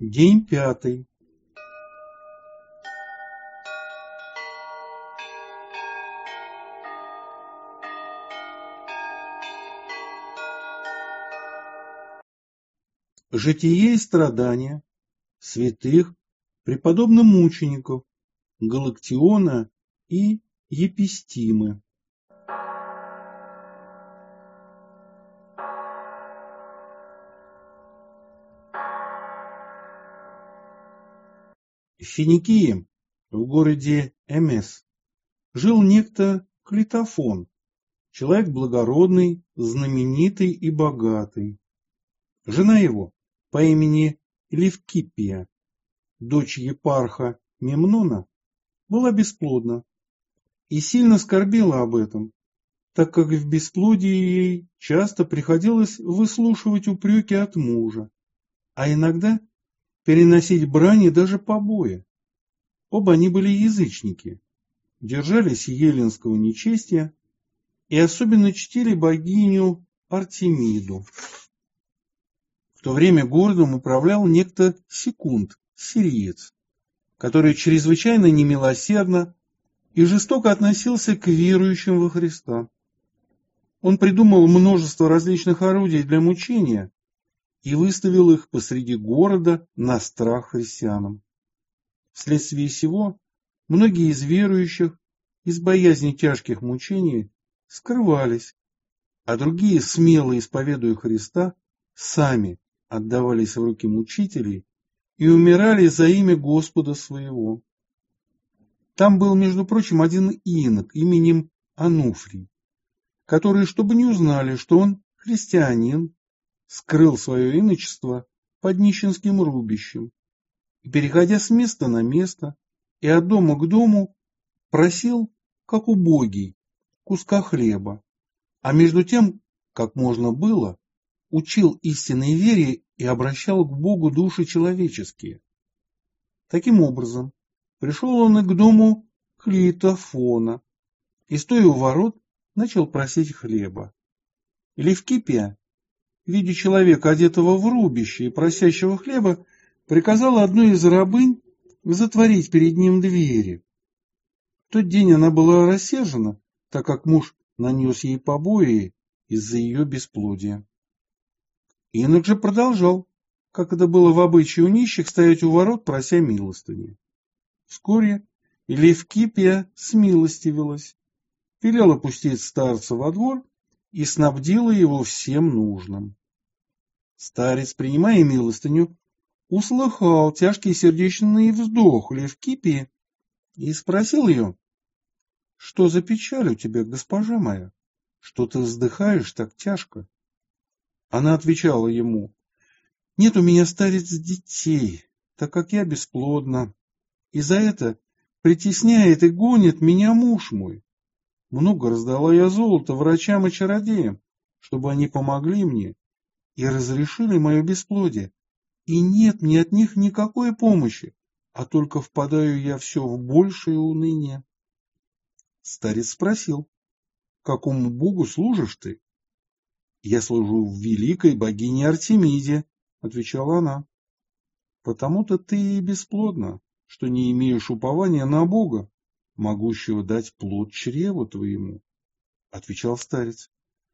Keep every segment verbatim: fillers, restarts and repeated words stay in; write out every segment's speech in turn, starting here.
День пятый. Житие и страдания святых преподобных мучеников Галактиона и Епистимы. В Финикии, в городе Эмес, жил некто Клитофон, человек благородный, знаменитый и богатый. Жена его по имени Левкипия, дочь епарха Мемнона, была бесплодна и сильно скорбела об этом, так как в бесплодии ей часто приходилось выслушивать упреки от мужа, а иногда переносить брань и даже побои. Оба они были язычники, держались еллинского нечестия и особенно чтили богиню Артемиду. В то время городом управлял некто Секунд, сириец, который чрезвычайно немилосердно и жестоко относился к верующим во Христа. Он придумал множество различных орудий для мучения и выставил их посреди города на страх христианам. Вследствие сего многие из верующих из боязни тяжких мучений скрывались, а другие, смело исповедуя Христа, сами отдавались в руки мучителей и умирали за имя Господа своего. Там был, между прочим, один инок именем Ануфрий, который, чтобы не узнали, что он христианин, скрыл свое иночество под нищенским рубищем и, переходя с места на место и от дома к дому, просил, как убогий, куска хлеба, а между тем, как можно было, учил истинной вере и обращал к Богу души человеческие. Таким образом, пришел он и к дому Клитофона, и, стоя у ворот, начал просить хлеба. И Левкипия, видя человека, одетого в рубище и просящего хлеба, приказала одной из рабынь затворить перед ним двери. В тот день она была рассержена, так как муж нанес ей побои из-за ее бесплодия. Инок же продолжал, как это было в обычае у нищих, стоять у ворот, прося милостыни. Вскоре Левкипия смилостивилась, велела пустить старца во двор и снабдила его всем нужным. Старец, принимая милостыню, услыхал тяжкий сердечный вздох Левкипии и спросил ее: «Что за печаль у тебя, госпожа моя? Что ты вздыхаешь так тяжко?» Она отвечала ему: «Нет у меня, старец, детей, так как я бесплодна, и за это притесняет и гонит меня муж мой. Много раздала я золота врачам и чародеям, чтобы они помогли мне и разрешили мое бесплодие, и нет мне от них никакой помощи, а только впадаю я все в большее уныние». Старец спросил: «Какому богу служишь ты?» «Я служу великой богине Артемиде», — отвечала она. «Потому-то ты и бесплодна, что не имеешь упования на Бога, могущего дать плод чреву твоему», — отвечал старец.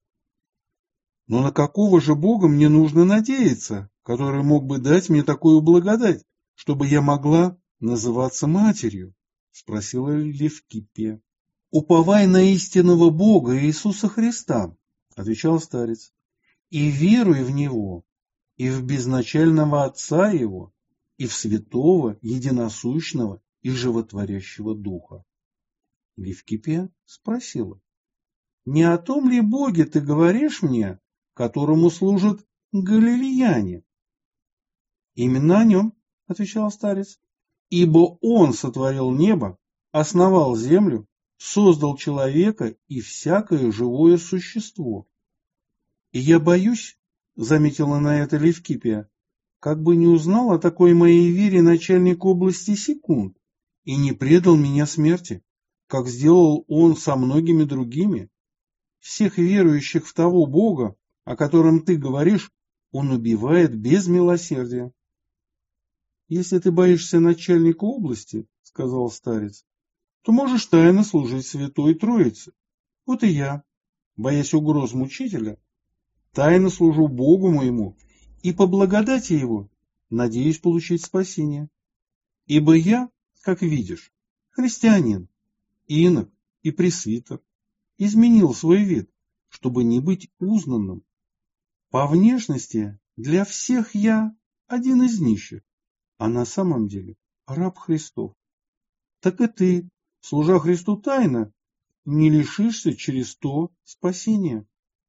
«Но на какого же Бога мне нужно надеяться, который мог бы дать мне такую благодать, чтобы я могла называться матерью?» — спросила Левкипия. «Уповай на истинного Бога Иисуса Христа», — отвечал старец, «и веруй в Него, и в безначального Отца Его, и в святого, единосущного и животворящего Духа». Левкипия спросила: «Не о том ли Боге ты говоришь мне, которому служат галилеяне?» «Именно о нем», — отвечал старец, «ибо Он сотворил небо, основал землю, создал человека и всякое живое существо». «И я боюсь, — заметила на это Левкипия, — как бы не узнал о такой моей вере начальник области Секунд и не предал меня смерти, как сделал он со многими другими. Всех верующих в того Бога, о котором ты говоришь, он убивает без милосердия». Если ты боишься начальника области, сказал старец, то можешь тайно служить Святой Троице. Вот и я, боясь угроз мучителя, тайно служу Богу моему и по благодати Его надеюсь получить спасение. Ибо я, как видишь, христианин, инок и пресвитер, изменил свой вид, чтобы не быть узнанным. По внешности для всех я один из нищих, а на самом деле раб Христов. Так и ты, служа Христу тайно, не лишишься через то спасения.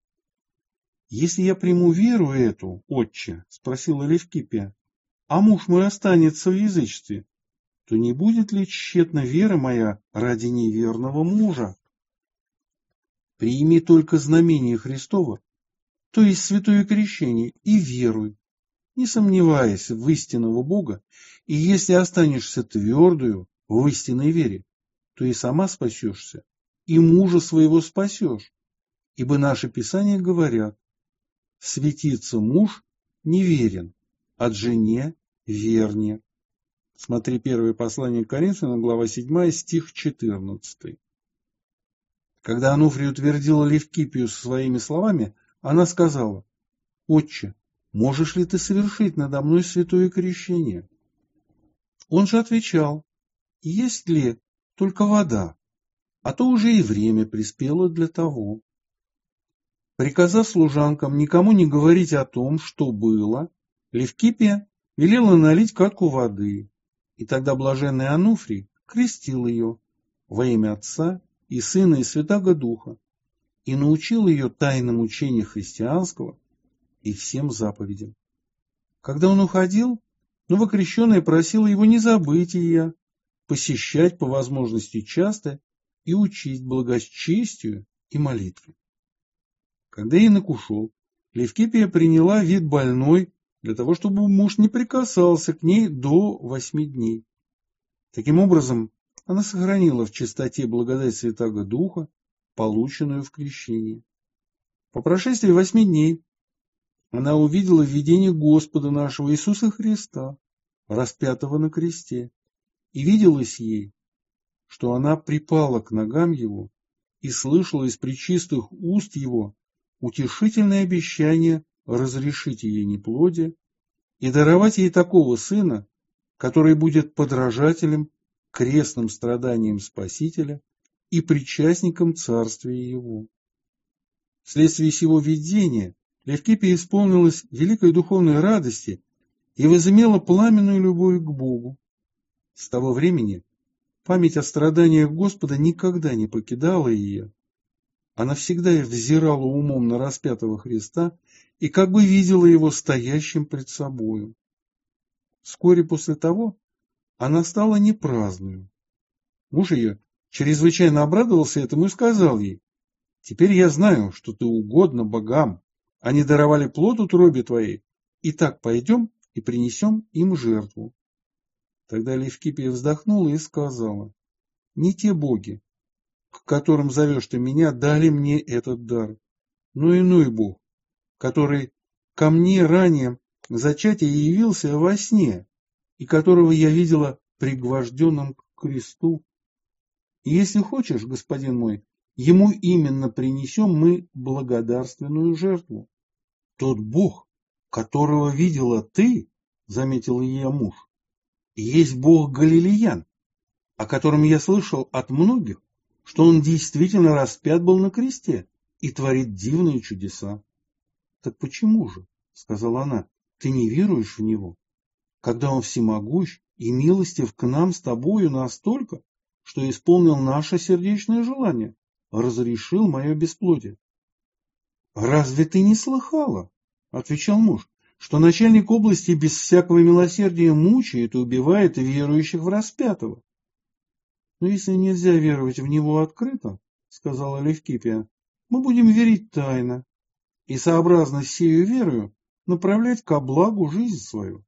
Если я приму веру эту, отче, спросила Левкипия, а муж мой останется в язычестве, то не будет ли тщетна вера моя ради неверного мужа? Прими только знамение Христово, то есть святое крещение, и веруй, не сомневаясь в истинного Бога, и если останешься твердою в истинной вере, то и сама спасешься, и мужа своего спасешь, ибо наши писания говорят, светится муж неверен, от жене вернее. Смотри первое послание к Коринфянам, глава седьмая, стих четырнадцатый. Когда Ануфрий утвердила Левкипию своими словами, она сказала, «Отче, можешь ли ты совершить надо мной святое крещение?» Он же отвечал, «Есть ли только вода, а то уже и время приспело для того». Приказав служанкам никому не говорить о том, что было, Левкипия велела налить катку воды, и тогда блаженный Ануфрий крестил ее во имя Отца и Сына и Святаго Духа и научил ее тайнам учения христианского и всем заповедям. Когда он уходил, новокрещенная просила его не забыть ее, посещать по возможности часто и учить благочестию и молитве. Когда инок ушел, Левкипия приняла вид больной для того, чтобы муж не прикасался к ней до восьми дней. Таким образом, она сохранила в чистоте благодать Святаго Духа, полученную в крещении. По прошествии восьми дней она увидела видение Господа нашего Иисуса Христа, распятого на кресте, и виделось ей, что она припала к ногам Его и слышала из пречистых уст Его утешительное обещание разрешить ей неплодие и даровать ей такого сына, который будет подражателем крестным страданиям Спасителя и причастником Царствия Его. Вследствие сего видения Левкипия исполнилась великой духовной радости и возымела пламенную любовь к Богу. С того времени память о страданиях Господа никогда не покидала ее. Она всегда взирала умом на распятого Христа и как бы видела его стоящим пред собою. Вскоре после того она стала непраздную. Муж ее чрезвычайно обрадовался этому и сказал ей, «Теперь я знаю, что ты угодна богам, они даровали плод утробе твоей, итак пойдем и принесем им жертву». Тогда Левкипия вздохнула и сказала, «Не те боги, к которым зовешь ты меня, дали мне этот дар, но иной Бог, который ко мне ранее к зачатию явился во сне, и которого я видела пригвожденным к кресту. И если хочешь, господин мой, ему именно принесем мы благодарственную жертву. Тот Бог, которого видела ты, заметил ее муж, есть Бог Галилеян, о котором я слышал от многих, что он действительно распят был на кресте и творит дивные чудеса. Так почему же, сказала она, ты не веруешь в него, когда он всемогущ и милостив к нам с тобою настолько, что исполнил наше сердечное желание, разрешил мое бесплодие? Разве ты не слыхала, отвечал муж, что начальник области без всякого милосердия мучает и убивает верующих в распятого? Но если нельзя веровать в него открыто, сказала Левкипия, мы будем верить тайно и сообразно с сею верою направлять ко благу жизнь свою.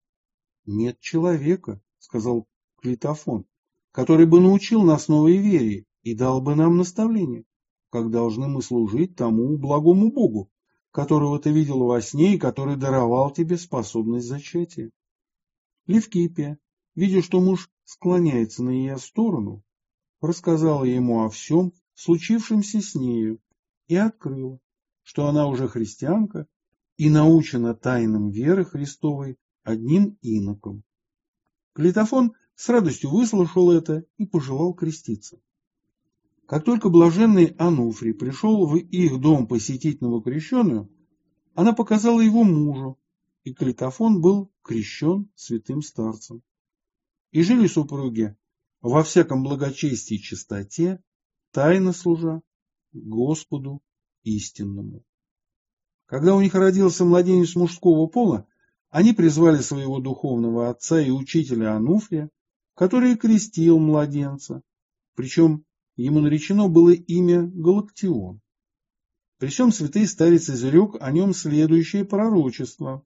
Нет человека, сказал Клитофон, который бы научил нас новой вере и дал бы нам наставление, как должны мы служить тому благому Богу, которого ты видел во сне и который даровал тебе способность зачатия. Левкипия, видя, что муж склоняется на ее сторону, рассказала ему о всем случившемся с нею и открыла, что она уже христианка и научена тайнам веры Христовой одним иноком. Клитофон с радостью выслушал это и пожелал креститься. Как только блаженный Ануфрий пришел в их дом посетить новокрещенную, она показала его мужу, и Клитофон был крещен святым старцем. И жили супруги во всяком благочестии и чистоте, тайно служа Господу истинному. Когда у них родился младенец мужского пола, они призвали своего духовного отца и учителя Ануфрия, который крестил младенца, причем ему наречено было имя Галактион. Причем святый старец изрек о нем следующее пророчество: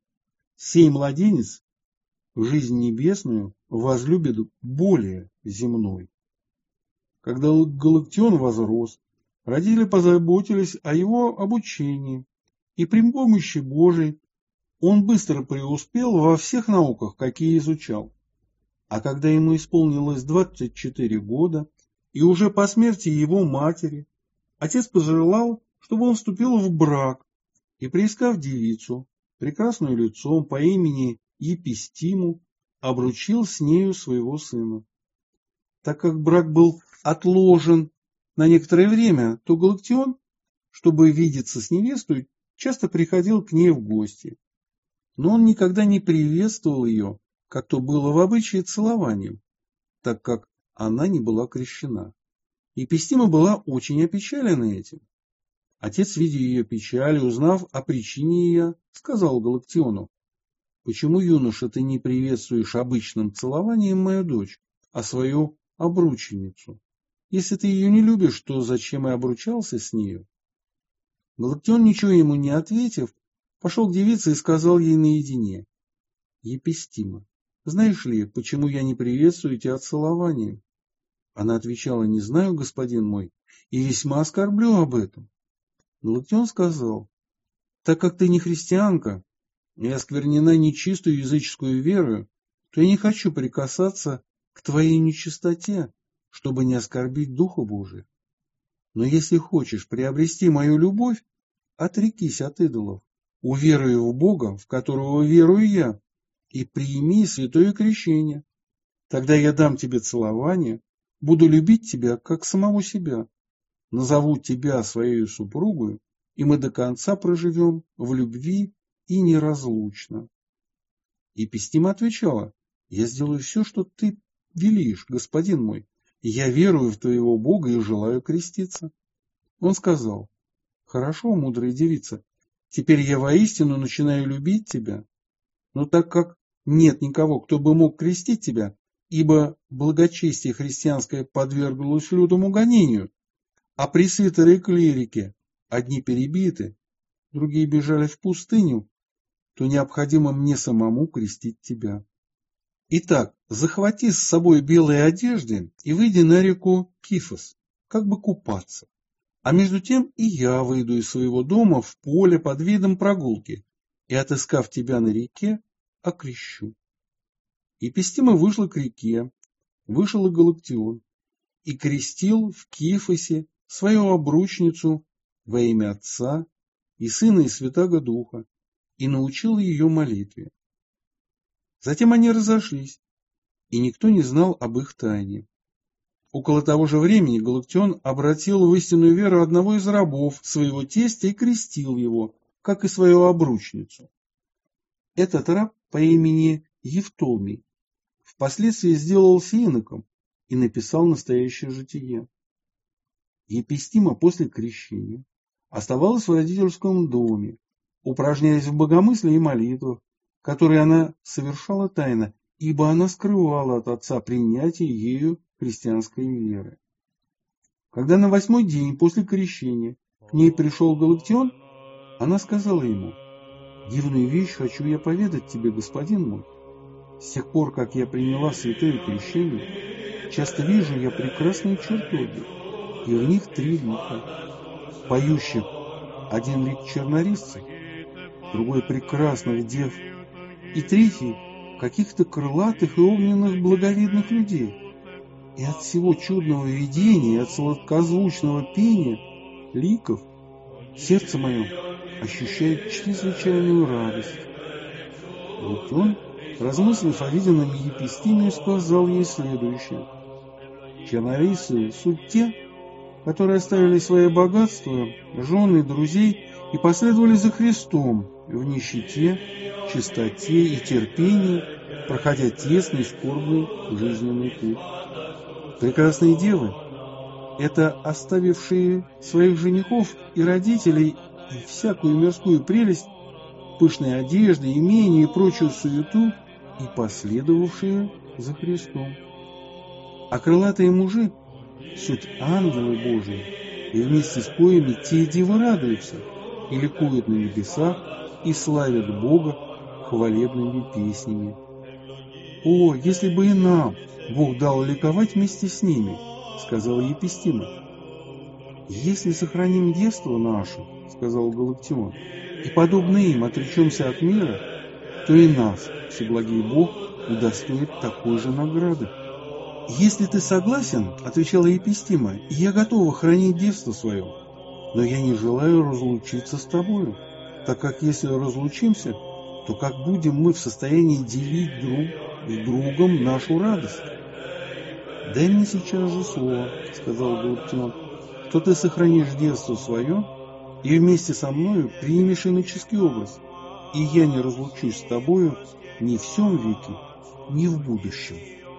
«Сей младенец жизнь небесную возлюбит более земной». Когда Галактион возрос, родители позаботились о его обучении, и при помощи Божией он быстро преуспел во всех науках, какие изучал. А когда ему исполнилось двадцать четыре года, и уже по смерти его матери, отец пожелал, чтобы он вступил в брак, и, приискав девицу, прекрасную лицом по имени Епистиму, обручил с нею своего сына. Так как брак был отложен на некоторое время, то Галактион, чтобы видеться с невестой, часто приходил к ней в гости. Но он никогда не приветствовал ее, как то было в обычае, целованием, так как она не была крещена. Епистима была очень опечалена этим. Отец, видя ее печаль, узнав о причине ее, сказал Галактиону: «Почему, юноша, ты не приветствуешь обычным целованием мою дочь, а свою обрученницу? Если ты ее не любишь, то зачем и обручался с нею?» Галактион, ничего ему не ответив, пошел к девице и сказал ей наедине: «Епистима, знаешь ли, почему я не приветствую тебя целованием?» Она отвечала: «Не знаю, господин мой, и весьма оскорблю об этом». Галактион сказал: «Так как ты не христианка и осквернена нечистую языческую верою, то я не хочу прикасаться к твоей нечистоте, чтобы не оскорбить Духа Божия. Но если хочешь приобрести мою любовь, отрекись от идолов, уверуй в Бога, в которого верую я, и прими святое крещение. Тогда я дам тебе целование, буду любить тебя, как самого себя, назову тебя своей супругой, и мы до конца проживем в любви и неразлучно». Епистима отвечала: «Я сделаю все, что ты велишь, господин мой. Я верую в твоего Бога и желаю креститься». Он сказал: «Хорошо, мудрая девица, теперь я воистину начинаю любить тебя, но так как нет никого, кто бы мог крестить тебя, ибо благочестие христианское подверглось лютому гонению, а пресвитеры и клирики одни перебиты, другие бежали в пустыню, то необходимо мне самому крестить тебя. Итак, захвати с собой белые одежды и выйди на реку Кифос, как бы купаться. А между тем и я выйду из своего дома в поле под видом прогулки и, отыскав тебя на реке, окрещу». Епистима вышла к реке, вышел и Галактион, и крестил в Кифосе свою обручницу во имя Отца и Сына и Святаго Духа, и научил ее молитве. Затем они разошлись, и никто не знал об их тайне. Около того же времени Галактион обратил в истинную веру одного из рабов своего тестя и крестил его, как и свою обручницу. Этот раб по имени Евтолмий впоследствии сделался иноком и написал настоящее житие. Епистима после крещения оставалась в родительском доме, упражняясь в богомыслии и молитвах, которые она совершала тайно, ибо она скрывала от отца принятие ею христианской веры. Когда на восьмой день после крещения к ней пришел Галактион, она сказала ему: «Дивную вещь хочу я поведать тебе, господин мой. С тех пор, как я приняла святое крещение, часто вижу я прекрасные чертоги, и в них три лика, поющих: один лик чернорисцев, другой прекрасных дев, и третий каких-то крылатых и огненных благовидных людей. И от всего чудного видения, от сладкозвучного пения ликов сердце мое ощущает чрезвычайную радость. Вот он, размыслив о виденном Епистиме, сказал ей следующее. Чернорийцы суть те, которые оставили свои богатства, жены, друзей и последовали за Христом в нищете, чистоте и терпении, проходя тесный, скорбный жизненный путь. Прекрасные девы – это оставившие своих женихов и родителей и всякую мирскую прелесть, пышные одежды, имения и прочую суету, и последовавшие за Христом. А крылатые мужи – суть ангелы Божии, и вместе с коими те девы радуются и ликуют на небесах и славят Бога хвалебными песнями. О, если бы и нам Бог дал ликовать вместе с ними, сказала Епистима. Если сохраним девство наше, сказал Галактион, и подобно им отречемся от мира, то и нас всеблагий Бог удостоит такой же награды. Если ты согласен, отвечала Епистима, я готова хранить девство свое, но я не желаю разлучиться с тобою, так как если разлучимся, то как будем мы в состоянии делить друг с другом нашу радость? Дай мне сейчас же слово, сказал Галактион, что ты сохранишь девство свое и вместе со мною примешь иноческий образ, и я не разлучусь с тобою ни в сем веке, ни в будущем.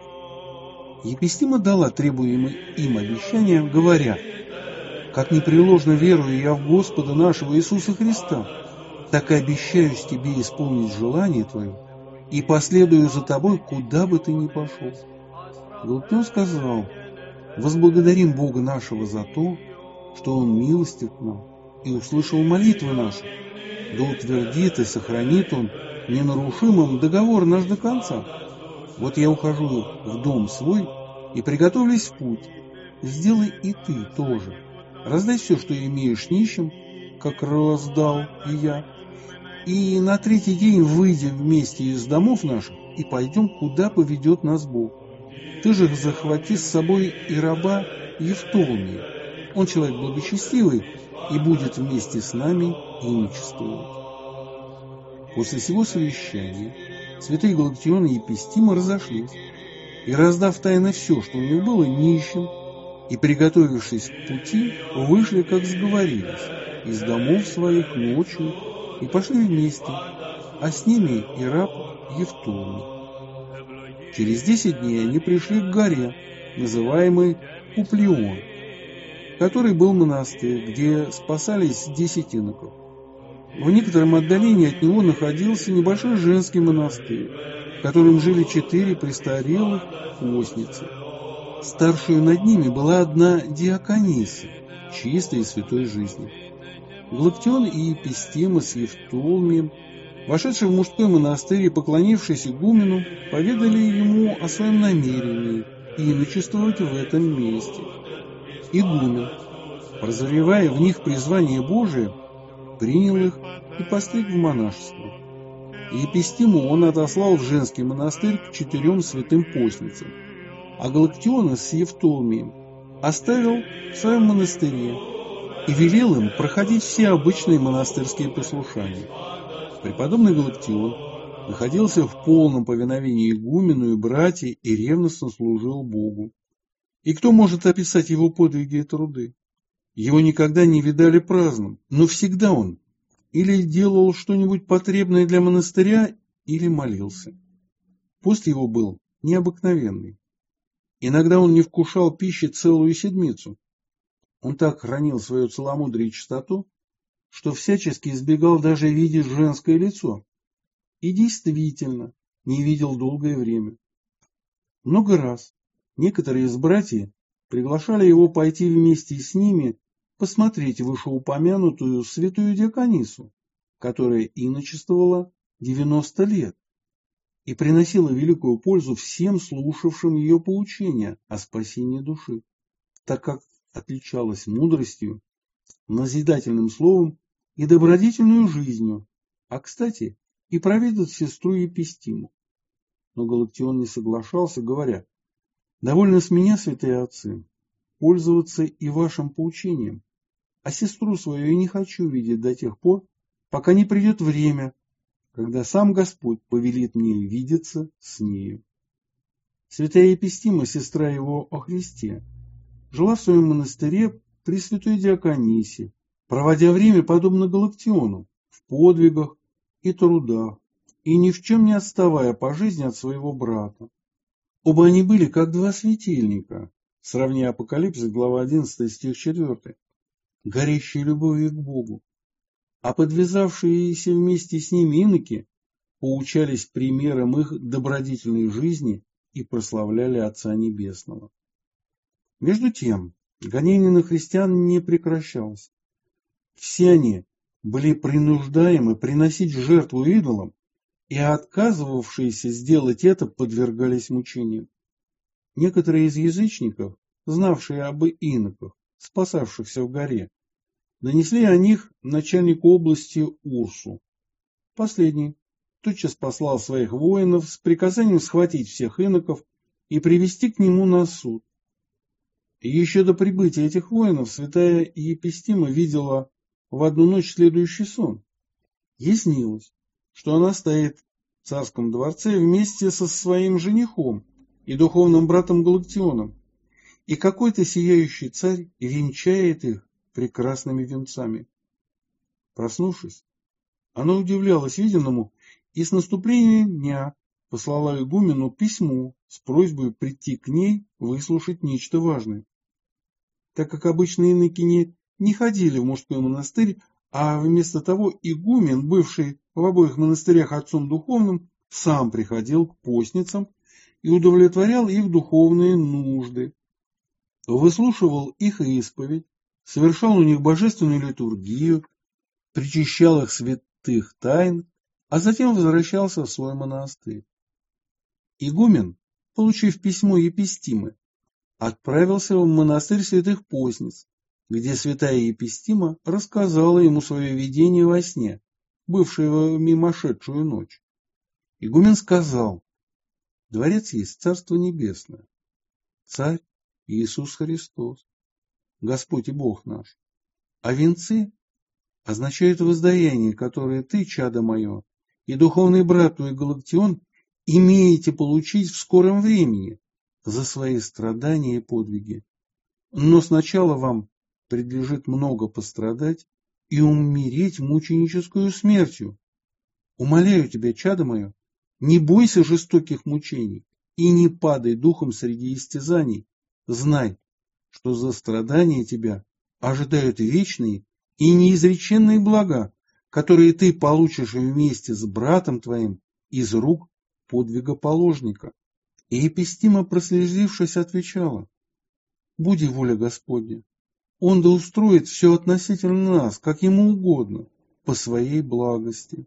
Епистима дала требуемое им обещание, говоря, «Как непреложно верую я в Господа нашего Иисуса Христа, так и обещаюсь тебе исполнить желание твое и последую за тобой, куда бы ты ни пошел». Галактион сказал, «Возблагодарим Бога нашего за то, что Он милостив к нам и услышал молитвы наши. Да утвердит и сохранит Он ненарушимым договор наш до конца. Вот я ухожу в дом свой и приготовлюсь в путь. Сделай и ты тоже. Раздай все, что имеешь нищим, как раздал и я. И на третий день выйдем вместе из домов наших и пойдем, куда поведет нас Бог. Ты же захвати с собой и раба Евтолмия. Он человек благочестивый и будет вместе с нами иночествовать». После сего совещания святые Галактион и Епистима разошлись, и, раздав тайно все, что у них было, нищим, и, приготовившись к пути, вышли, как сговорились, из домов своих ночью и пошли вместе, а с ними и раб Евтолмий. Через десять дней они пришли к горе, называемой Куплион, который был монастырь, где спасались десять иноков. В некотором отдалении от него находился небольшой женский монастырь, в котором жили четыре престарелых постницы. Старшую над ними была одна диакониса, чистой и святой жизни. Галактион и Епистима с Евтолмием, вошедшие в мужской монастырь и поклонившись игумену, поведали ему о своем намерении иночествовать в этом месте. Игумен, прозревая в них призвание Божие, принял их и постриг в монашество. Епистиму он отослал в женский монастырь к четырем святым постницам, а Галактиона с Евтолмием оставил в своем монастыре и велел им проходить все обычные монастырские послушания. Преподобный Галактион находился в полном повиновении игумену и братьям и ревностно служил Богу. И кто может описать его подвиги и труды? Его никогда не видали праздным, но всегда он или делал что-нибудь потребное для монастыря, или молился. Пост его был необыкновенный. Иногда он не вкушал пищи целую седмицу. Он так хранил свое целомудрие и чистоту, что всячески избегал даже видеть женское лицо. И действительно не видел долгое время. Много раз некоторые из братьев приглашали его пойти вместе с ними посмотреть вышеупомянутую святую диаконису, которая иночествовала девяносто лет и приносила великую пользу всем слушавшим ее поучения о спасении души, так как отличалась мудростью, назидательным словом и добродетельную жизнью, а, кстати, и проведать сестру Епистиму. но Галактион не соглашался, говоря: «Довольно с меня, святые отцы, пользоваться и вашим поучением, а сестру свою я не хочу видеть до тех пор, пока не придет время, когда сам Господь повелит мне видеться с нею». Святая Епистима, сестра его о Христе, жила в своем монастыре при святой Диаконисе, проводя время подобно Галактиону, в подвигах и трудах, и ни в чем не отставая по жизни от своего брата. Оба они были как два светильника, сравня Апокалипсис, глава одиннадцатая, стих четвёртый, горящие любовью к Богу, а подвязавшиеся вместе с ними иноки поучались примером их добродетельной жизни и прославляли Отца Небесного. Между тем, гонение на христиан не прекращалось. Все они были принуждаемы приносить жертву идолам, и отказывавшиеся сделать это подвергались мучениям. Некоторые из язычников, знавшие об иноках, спасавшихся в горе, донесли о них начальнику области Урсу. Последний тотчас послал своих воинов с приказанием схватить всех иноков и привести к нему на суд. И еще до прибытия этих воинов святая Епистима видела в одну ночь следующий сон. Ей снилось, что она стоит в царском дворце вместе со своим женихом и духовным братом Галактионом, и какой-то сияющий царь венчает их прекрасными венцами. Проснувшись, она удивлялась виденному и с наступлением дня послала игумену письмо с просьбой прийти к ней выслушать нечто важное. Так как обычные иноки не, не ходили в мужской монастырь, а вместо того игумен, бывший в обоих монастырях отцом духовным, сам приходил к постницам и удовлетворял их духовные нужды, выслушивал их исповедь, совершал у них божественную литургию, причащал их святых тайн, а затем возвращался в свой монастырь. Игумен, получив письмо Епистимы, отправился в монастырь святых постниц, где святая Епистима рассказала ему свое видение во сне, бывшее в мимошедшую ночь. Игумен сказал: «Дворец есть Царство Небесное, Царь Иисус Христос, Господь и Бог наш, а венцы означают воздаяние, которое ты, чадо мое, и духовный брат твой Галактион имеете получить в скором времени за свои страдания и подвиги. Но сначала вам предлежит много пострадать и умереть мученическую смертью. Умоляю тебя, чадо мое, не бойся жестоких мучений и не падай духом среди истязаний. Знай, что за страдания тебя ожидают вечные и неизреченные блага, которые ты получишь вместе с братом твоим из рук подвигоположника». И Епистима, прослезившись, отвечала: «Буди воля Господня, Он да устроит все относительно нас, как ему угодно, по своей благости».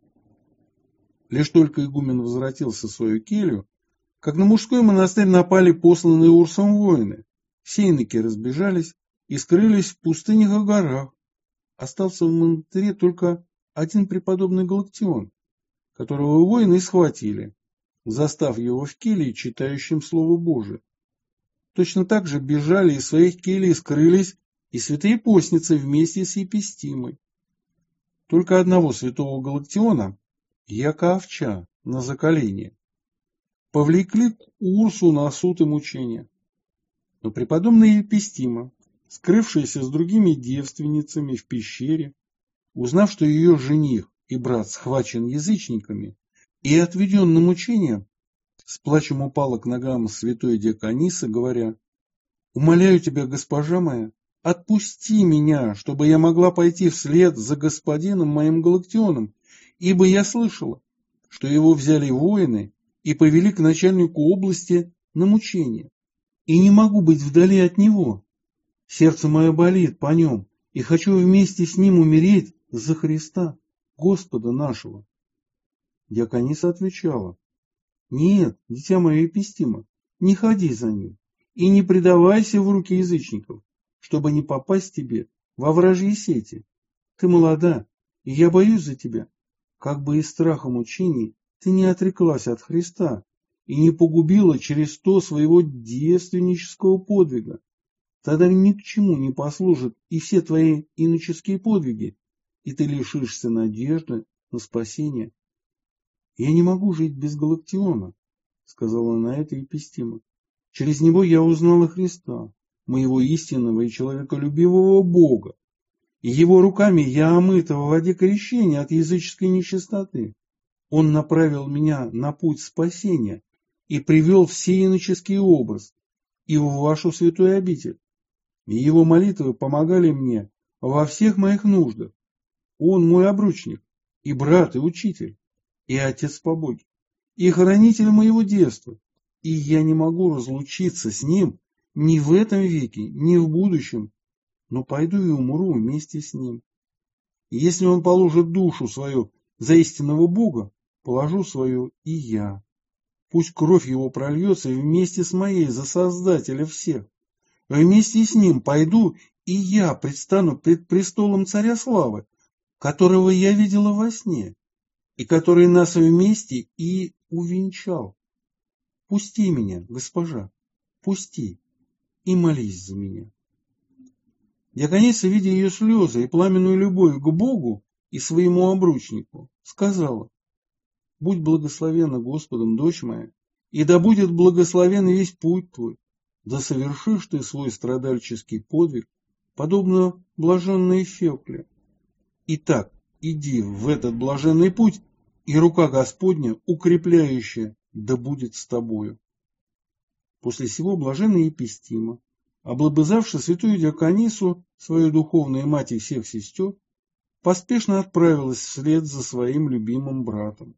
Лишь только игумен возвратился в свою келью, как на мужской монастырь напали посланные Урсом воины. Все иноки разбежались и скрылись в пустынях и горах. Остался в монастыре только один преподобный Галактион, которого воины схватили, застав его в келье читающим Слово Божие. Точно так же бежали из своих келий и скрылись и святые постницы вместе с Епистимой. Только одного святого Галактиона, яко овча на заколение, повлекли к Урсу на суд и мучения. Но преподобная Епистима, скрывшаяся с другими девственницами в пещере, узнав, что ее жених и брат схвачен язычниками и отведен на мучения, с плачем упала к ногам святой Диаконисы, говоря: «Умоляю тебя, госпожа моя, отпусти меня, чтобы я могла пойти вслед за господином моим Галактионом, ибо я слышала, что его взяли воины и повели к начальнику области на мучение, и не могу быть вдали от него. Сердце мое болит по нем, и хочу вместе с ним умереть за Христа, Господа нашего». Диакониса отвечала: «Нет, дитя мое Епистима, не ходи за ним и не предавайся в руки язычников, чтобы не попасть тебе во вражьи сети. Ты молода, и я боюсь за тебя, как бы из страха мучений ты не отреклась от Христа и не погубила через то своего девственнического подвига. Тогда ни к чему не послужат и все твои иноческие подвиги, и ты лишишься надежды на спасение. Я не могу жить без Галактиона, сказала на это Епистима. Через него я узнала Христа, моего истинного и человеколюбивого Бога, и его руками я омыта в воде крещения от языческой нечистоты. Он направил меня на путь спасения и привел в сеянический образ и в вашу святую обитель. И его молитвы помогали мне во всех моих нуждах. Он мой обручник, и брат, и учитель, и отец по Боге, и хранитель моего детства, и я не могу разлучиться с ним ни в этом веке, ни в будущем, но пойду и умру вместе с ним. И если он положит душу свою за истинного Бога, положу свою и я. Пусть кровь его прольется вместе с моей за Создателя всех. Вместе с ним пойду и я предстану пред престолом Царя Славы, которого я видела во сне, и который нас вместе и увенчал. Пусти меня, госпожа, пусти, и молись за меня. Дьякониса, видя ее слезы и пламенную любовь к Богу и своему обручнику, сказала: будь благословенна Господом, дочь моя, и да будет благословен весь путь твой, да совершишь ты свой страдальческий подвиг, подобно блаженной Фекле. Итак, иди в этот блаженный путь, и рука Господня, укрепляющая, да будет с тобою. После сего блаженная Епистима, облобызавши святую Дьяконису, свою духовную мать и всех сестер, поспешно отправилась вслед за своим любимым братом.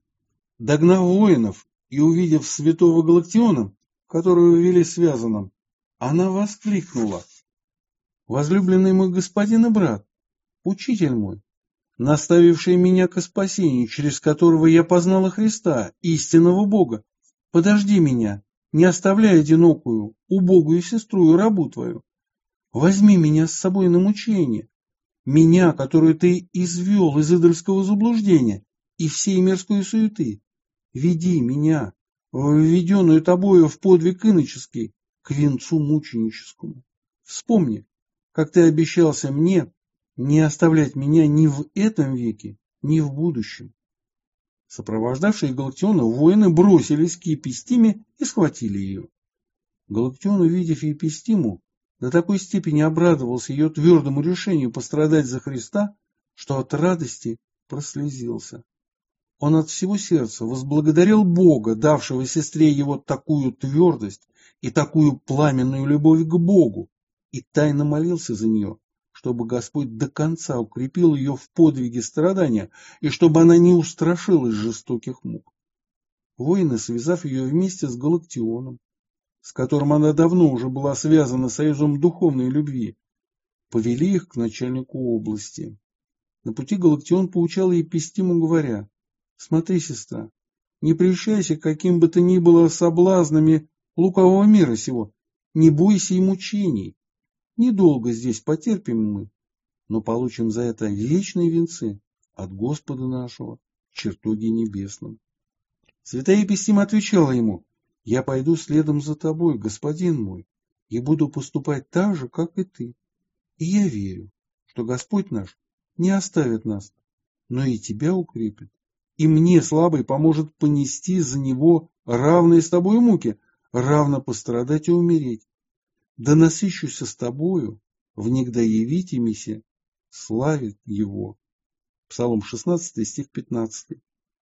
Догнав воинов и увидев святого Галактиона, которого вели связанным, она воскликнула: возлюбленный мой господин и брат, учитель мой, наставивший меня к спасению, через которого я познала Христа, истинного Бога, подожди меня, не оставляй одинокую, убогую сестру и рабу твою. Возьми меня с собой на мучение, меня, которую ты извел из идольского заблуждения и всей мирской суеты. Веди меня, введенную тобою в подвиг иноческий, к венцу мученическому. Вспомни, как ты обещался мне не оставлять меня ни в этом веке, ни в будущем. Сопровождавшие Галактиона воины бросились к Епистиме и схватили ее. Галактион, увидев Епистиму, до такой степени обрадовался ее твердому решению пострадать за Христа, что от радости прослезился. Он от всего сердца возблагодарил Бога, давшего сестре его такую твердость и такую пламенную любовь к Богу, и тайно молился за нее, чтобы Господь до конца укрепил ее в подвиге страдания и чтобы она не устрашилась жестоких мук. Воины, связав ее вместе с Галактионом, с которым она давно уже была связана союзом духовной любви, повели их к начальнику области. На пути Галактион поучал Епистиму, говоря: смотри, сестра, не прельщайся каким бы то ни было соблазнами лукавого мира сего, не бойся и мучений. Недолго здесь потерпим мы, но получим за это вечные венцы от Господа нашего в чертоге небесном. Святая Епистима отвечала ему: я пойду следом за тобой, господин мой, и буду поступать так же, как и ты. И я верю, что Господь наш не оставит нас, но и тебя укрепит, и мне, слабой, поможет понести за него равные с тобой муки, равно пострадать и умереть. Да насыщуся с тобою, внегда явитимися, славит его. Псалом шестнадцатый, стих пятнадцатый.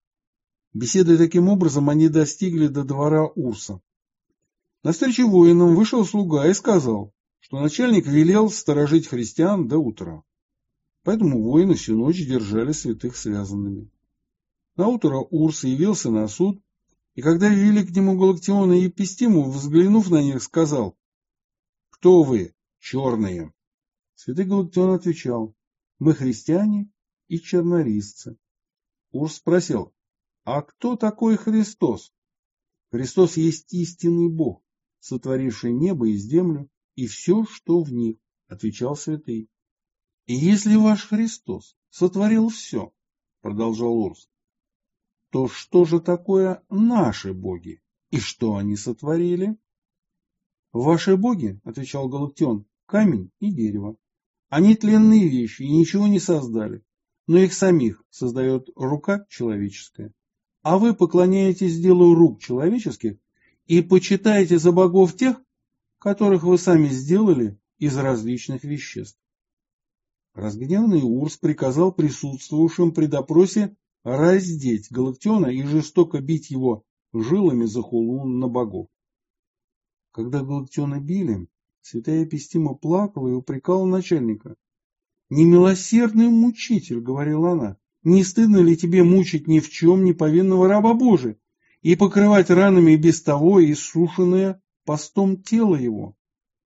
Беседуя таким образом, они достигли до двора Урса. Навстречу воинам вышел слуга и сказал, что начальник велел сторожить христиан до утра. Поэтому воины всю ночь держали святых связанными. Наутро Урс явился на суд, и когда ввели к нему Галактиона и Епистиму, взглянув на них, сказал: кто вы, черные? Святый Галактион отвечал: мы христиане и чернорисцы. Урс спросил: а кто такой Христос? Христос есть истинный Бог, сотворивший небо и землю и все, что в них, отвечал святый. И если ваш Христос сотворил все, продолжал Урс, то что же такое наши боги? И что они сотворили? Ваши боги, отвечал Галактион, камень и дерево. Они тленные вещи и ничего не создали, но их самих создает рука человеческая. А вы поклоняетесь делу рук человеческих и почитаете за богов тех, которых вы сами сделали из различных веществ. Разгневанный Урс приказал присутствовавшим при допросе раздеть Галактиона и жестоко бить его жилами за хулу на богов. Когда Галактиона били, святая Эпистима плакала и упрекала начальника. «Немилосердный мучитель», — говорила она, — «не стыдно ли тебе мучить ни в чем не повинного раба Божия и покрывать ранами и без того иссушенное постом тело его?»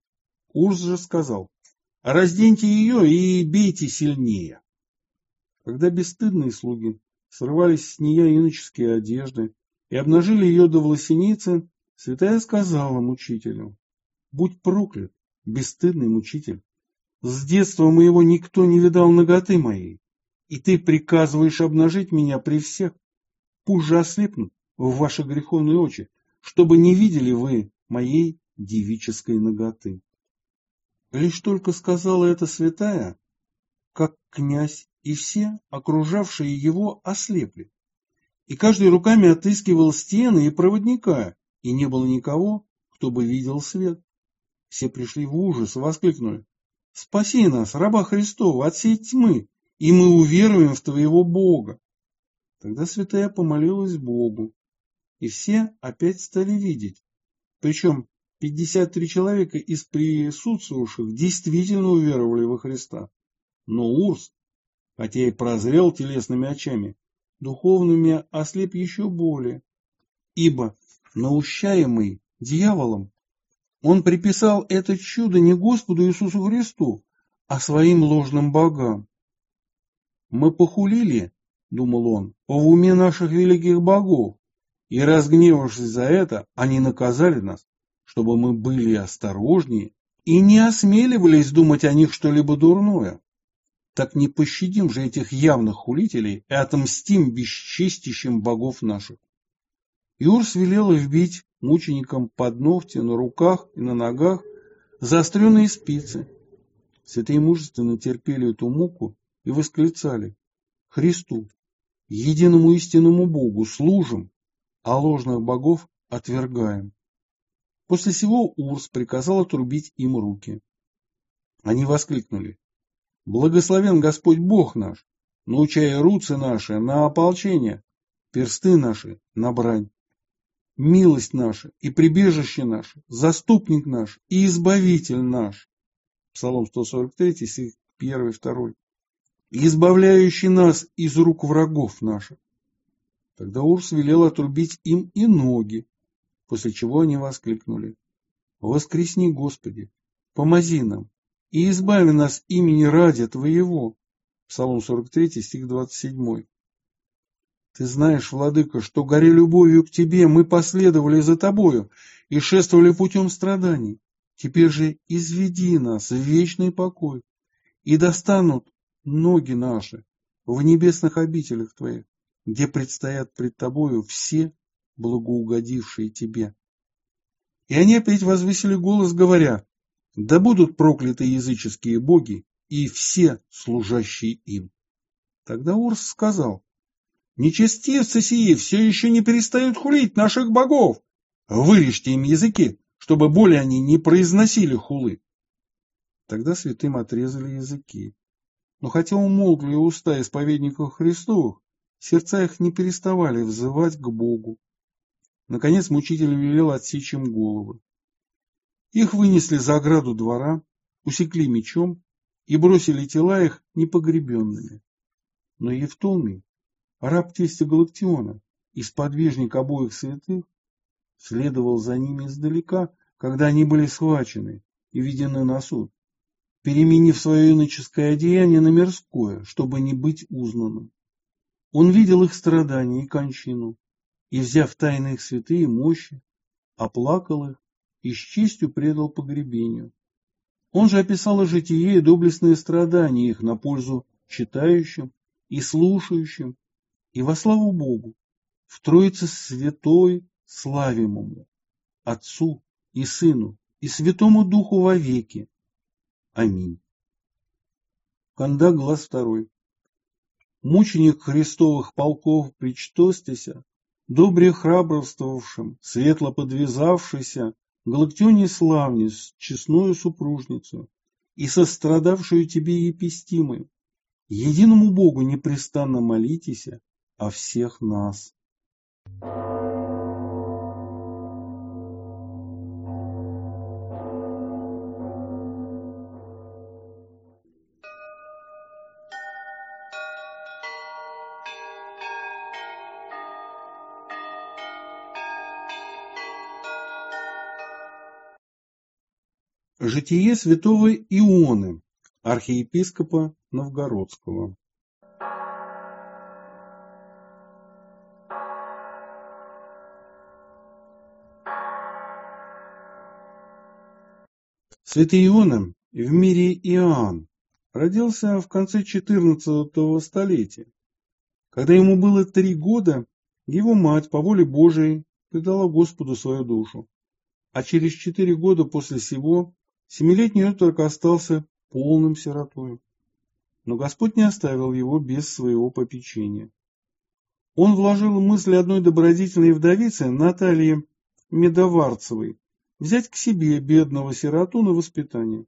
Урс же сказал: «Разденьте ее и бейте сильнее». Когда бесстыдные слуги срывались с нее иноческие одежды и обнажили ее до власеницы, святая сказала мучителю: «Будь проклят, бесстыдный мучитель! С детства моего никто не видал наготы моей, и ты приказываешь обнажить меня при всех. Пусть же ослепнут в ваши греховные очи, чтобы не видели вы моей девической наготы». Лишь только сказала это святая, как князь и все окружавшие его ослепли, и каждый руками отыскивал стены и проводника, и не было никого, кто бы видел свет. Все пришли в ужас и воскликнули: «Спаси нас, раба Христова, от сей тьмы, и мы уверуем в твоего Бога». Тогда святая помолилась Богу, и все опять стали видеть. Причем пятьдесят три человека из присутствовавших действительно уверовали во Христа. Но Урс, хотя и прозрел телесными очами, духовными ослеп еще более, ибо, наущаемый дьяволом, он приписал это чудо не Господу Иисусу Христу, а своим ложным богам. «Мы похулили, — думал он, — в уме наших великих богов, и, разгневавшись за это, они наказали нас, чтобы мы были осторожнее и не осмеливались думать о них что-либо дурное. Так не пощадим же этих явных хулителей и отомстим бесчестищем богов наших». И Урс велел вбить мученикам под ногти на руках и на ногах заостренные спицы. Святые мужественно терпели эту муку и восклицали: «Христу, единому истинному Богу, служим, а ложных богов отвергаем». После сего Урс приказал отрубить им руки. Они воскликнули: «Благословен Господь Бог наш, научая руцы наши на ополчение, персты наши на брань. Милость наша и прибежище наше, заступник наш и избавитель наш». Псалом сто сорок три, стих один два. «Избавляющий нас из рук врагов наших». Тогда Урс велел отрубить им и ноги, после чего они воскликнули: «Воскресни, Господи, помози нам и избави нас имени ради Твоего». Псалом сорок три, стих двадцать семь. «Ты знаешь, владыка, что, горя любовью к Тебе, мы последовали за Тобою и шествовали путем страданий. Теперь же изведи нас в вечный покой, и достанут ноги наши в небесных обителях Твоих, где предстоят пред Тобою все благоугодившие Тебе». И они опять возвысили голос, говоря: «Да будут прокляты языческие боги и все служащие им». Тогда Урс сказал: «Нечестивцы сии все еще не перестают хулить наших богов. Вырежьте им языки, чтобы более они не произносили хулы». Тогда святым отрезали языки. Но хотя умолкли уста исповедников Христовых, сердца их не переставали взывать к Богу. Наконец мучитель велел отсечь им головы. Их вынесли за ограду двора, усекли мечом и бросили тела их непогребенными. Но Евтомий, раб тестя Галактиона и сподвижник обоих святых, следовал за ними издалека, когда они были схвачены и введены на суд, переменив свое иноческое одеяние на мирское, чтобы не быть узнанным. Он видел их страдания и кончину, и, взяв тайны их святые мощи, оплакал их и с честью предал погребению. Он же описал житие и доблестные страдания их на пользу читающим и слушающим, и во славу Богу, в Троице Святой славимому, Отцу и Сыну и Святому Духу вовеки. Аминь. Канда, глаз второй. Мученик Христовых полков причтостися, добре храбровствовавшим, светло подвязавшийся, Галактионе славне с честною супружницей и сострадавшую тебе епистимой, единому Богу непрестанно молитесь о всех нас. Житие святого Ионы, архиепископа Новгородского. Святый Иона в мире Иоанн родился в конце четырнадцатого столетия. Когда ему было три года, его мать по воле Божией предала Господу свою душу, а через четыре года после сего семилетний отрок остался полным сиротой. Но Господь не оставил его без своего попечения. Он вложил мысль одной добродетельной вдовицы, Натальи Медоварцевой, взять к себе бедного сироту на воспитание.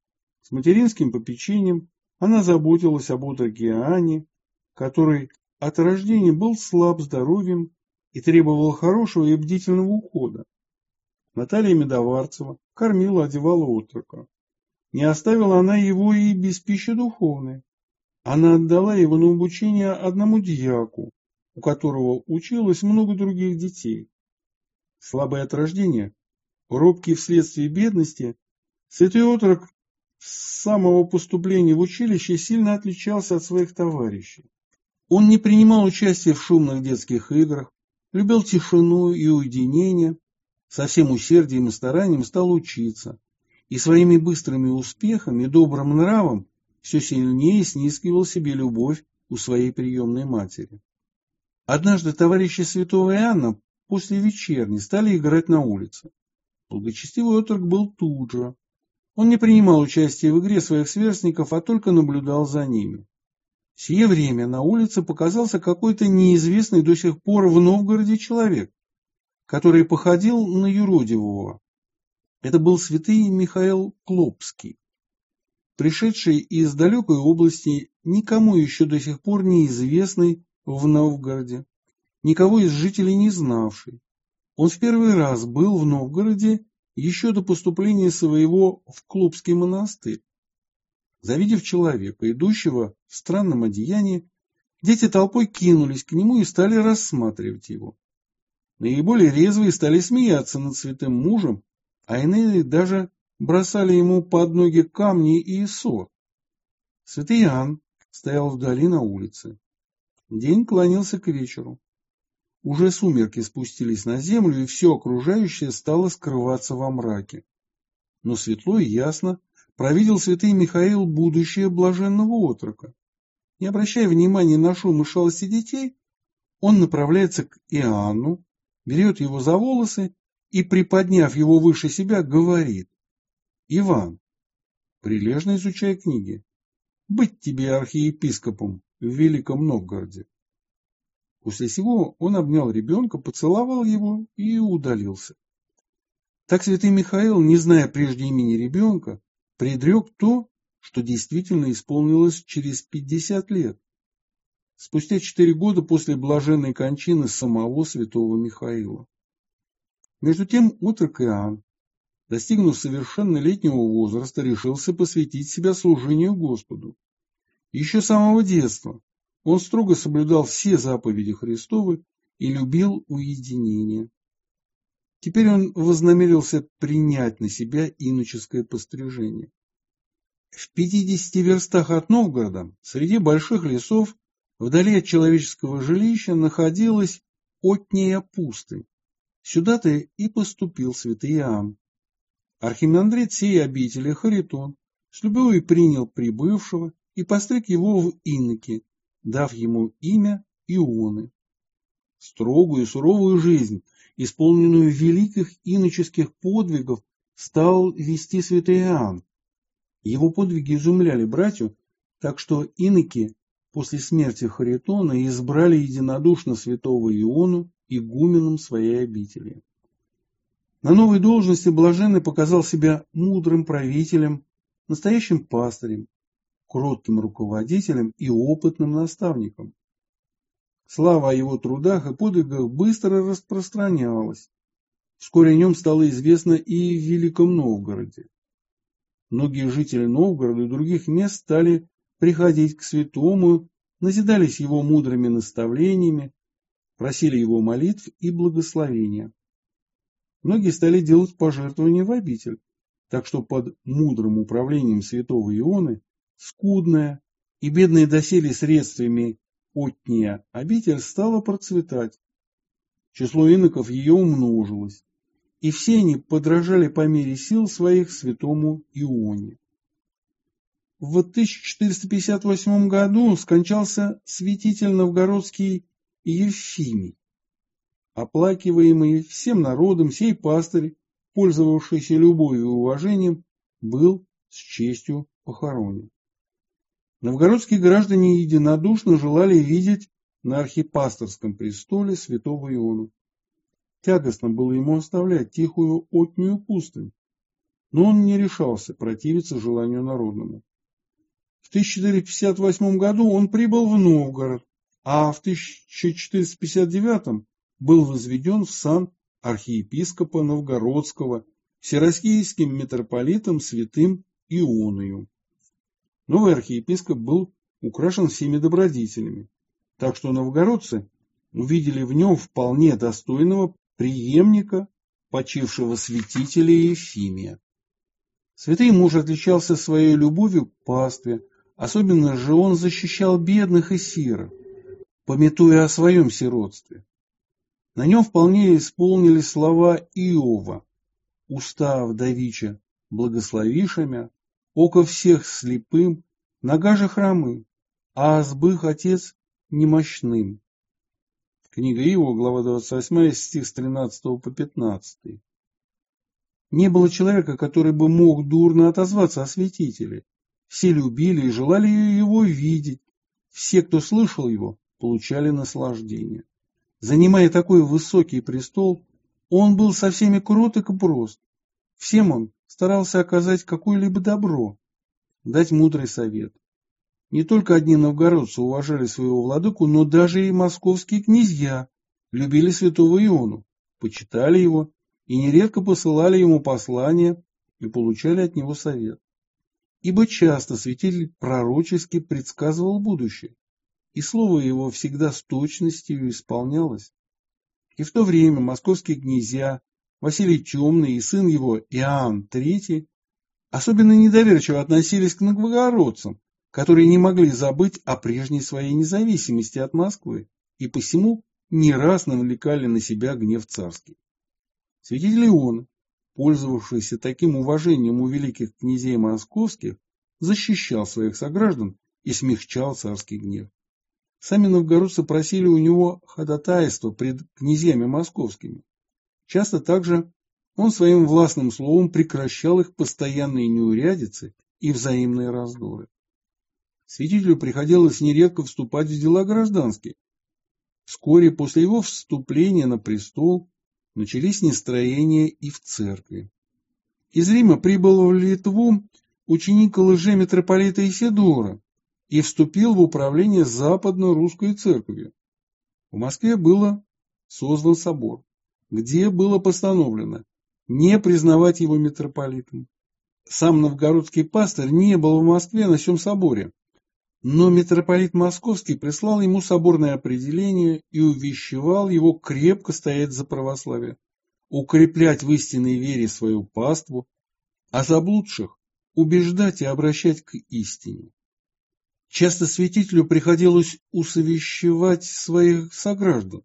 С материнским попечением она заботилась об отроке Иоанне, который от рождения был слаб здоровьем и требовал хорошего и бдительного ухода. Наталья Медоварцева кормила, одевала отрока. Не оставила она его и без пищи духовной. Она отдала его на обучение одному дьяку, у которого училось много других детей. Слабый от рождения, робкий вследствие бедности, святой отрок с самого поступления в училище сильно отличался от своих товарищей. Он не принимал участия в шумных детских играх, любил тишину и уединение, со всем усердием и старанием стал учиться, и своими быстрыми успехами и добрым нравом все сильнее снискивал себе любовь у своей приемной матери. Однажды товарищи святого Иоанна после вечерни стали играть на улице. Благочестивый отрок был тут же. Он не принимал участия в игре своих сверстников, а только наблюдал за ними. В сие время на улице показался какой-то неизвестный до сих пор в Новгороде человек, который походил на юродивого. Это был святый Михаил Клопский, пришедший из далекой области, никому еще до сих пор неизвестный в Новгороде, никого из жителей не знавший. Он в первый раз был в Новгороде еще до поступления своего в Клопский монастырь. Завидев человека, идущего в странном одеянии, дети толпой кинулись к нему и стали рассматривать его. Наиболее резвые стали смеяться над святым мужем, а иные даже бросали ему под ноги камни и сор. Святый Иоанн стоял вдали на улице. День клонился к вечеру. Уже сумерки спустились на землю, и все окружающее стало скрываться во мраке. Но светло и ясно провидел святый Михаил будущее блаженного отрока. Не обращая внимания на шум и шалости детей, он направляется к Иоанну, берет его за волосы и, приподняв его выше себя, говорит: «Иван, прилежно изучай книги, быть тебе архиепископом в Великом Новгороде». После сего он обнял ребенка, поцеловал его и удалился. Так святый Михаил, не зная прежде имени ребенка, предрек то, что действительно исполнилось через пятьдесят лет, спустя четыре года после блаженной кончины самого святого Михаила. Между тем отрок Иоанн, достигнув совершеннолетнего возраста, решился посвятить себя служению Господу. Еще с самого детства он строго соблюдал все заповеди Христовы и любил уединение. Теперь он вознамерился принять на себя иноческое пострижение. В пятидесяти верстах от Новгорода, среди больших лесов, вдали от человеческого жилища, находилась Отняя пустынь. Сюда-то и поступил святый Иоанн. Архимандрит сей обители Харитон с любовью принял прибывшего и постриг его в иноки, дав ему имя Ионы. Строгую и суровую жизнь исполненную великих иноческих подвигов, стал вести святой Иоанн. Его подвиги изумляли братью, так что иноки после смерти Харитона избрали единодушно святого Иону игуменом своей обители. На новой должности блаженный показал себя мудрым правителем, настоящим пастырем, кротким руководителем и опытным наставником. Слава о его трудах и подвигах быстро распространялась. Вскоре о нем стало известно и в Великом Новгороде. Многие жители Новгорода и других мест стали приходить к святому, назидались его мудрыми наставлениями, просили его молитв и благословения. Многие стали делать пожертвования в обитель, так что под мудрым управлением святого Ионы скудная и бедная доселе средствами отняя обитель стала процветать. Число иноков ее умножилось, и все они подражали по мере сил своих святому Ионе. В тысяча четыреста пятьдесят восьмом году скончался святитель новгородский Евфимий. Оплакиваемый всем народом, сей пастырь, пользовавшийся любовью и уважением, был с честью похоронен. Новгородские граждане единодушно желали видеть на архипасторском престоле святого Иону. Тягостно было ему оставлять тихую отнюю пустынь, но он не решался противиться желанию народному. В тысяча четыреста пятьдесят восьмом году он прибыл в Новгород, а в тысяча четыреста пятьдесят девятом был возведен в сан архиепископа Новгородского всероссийским митрополитом святым Ионою. Новый архиепископ был украшен всеми добродетелями, так что новгородцы увидели в нем вполне достойного преемника почившего святителя Ефимия. Святый муж отличался своей любовью к пастве, особенно же он защищал бедных и сирот, памятуя о своем сиротстве. На нем вполне исполнились слова Иова: «Уста вдовича благословишемя, око всех слепым, нога же хромы, а сбых отец немощным». Книга Иова, глава двадцать восьмая, стих с тринадцатого по пятнадцатый. Не было человека, который бы мог дурно отозваться о святителе. Все любили и желали его видеть. Все, кто слышал его, получали наслаждение. Занимая такой высокий престол, он был со всеми кроток и прост. Всем он старался оказать какое-либо добро, дать мудрый совет. Не только одни новгородцы уважали своего владыку, но даже и московские князья любили святого Иону, почитали его и нередко посылали ему послания и получали от него совет. Ибо часто святитель пророчески предсказывал будущее, и слово его всегда с точностью исполнялось. И в то время московские князья Василий Темный и сын его Иоанн Третий особенно недоверчиво относились к новгородцам, которые не могли забыть о прежней своей независимости от Москвы и посему не раз навлекали на себя гнев царский. Святитель Ион, пользовавшийся таким уважением у великих князей московских, защищал своих сограждан и смягчал царский гнев. Сами новгородцы просили у него ходатайства пред князьями московскими. Часто также он своим властным словом прекращал их постоянные неурядицы и взаимные раздоры. Святителю приходилось нередко вступать в дела гражданские. Вскоре после его вступления на престол начались нестроения и в церкви. Из Рима прибыл в Литву ученик лже-митрополита Исидора и вступил в управление западно-русской церковью. В Москве был создан собор, где было постановлено не признавать его митрополитом. Сам новгородский пастырь не был в Москве на сем соборе, но митрополит Московский прислал ему соборное определение и увещевал его крепко стоять за православие, укреплять в истинной вере свою паству, а заблудших убеждать и обращать к истине. Часто святителю приходилось усовещевать своих сограждан.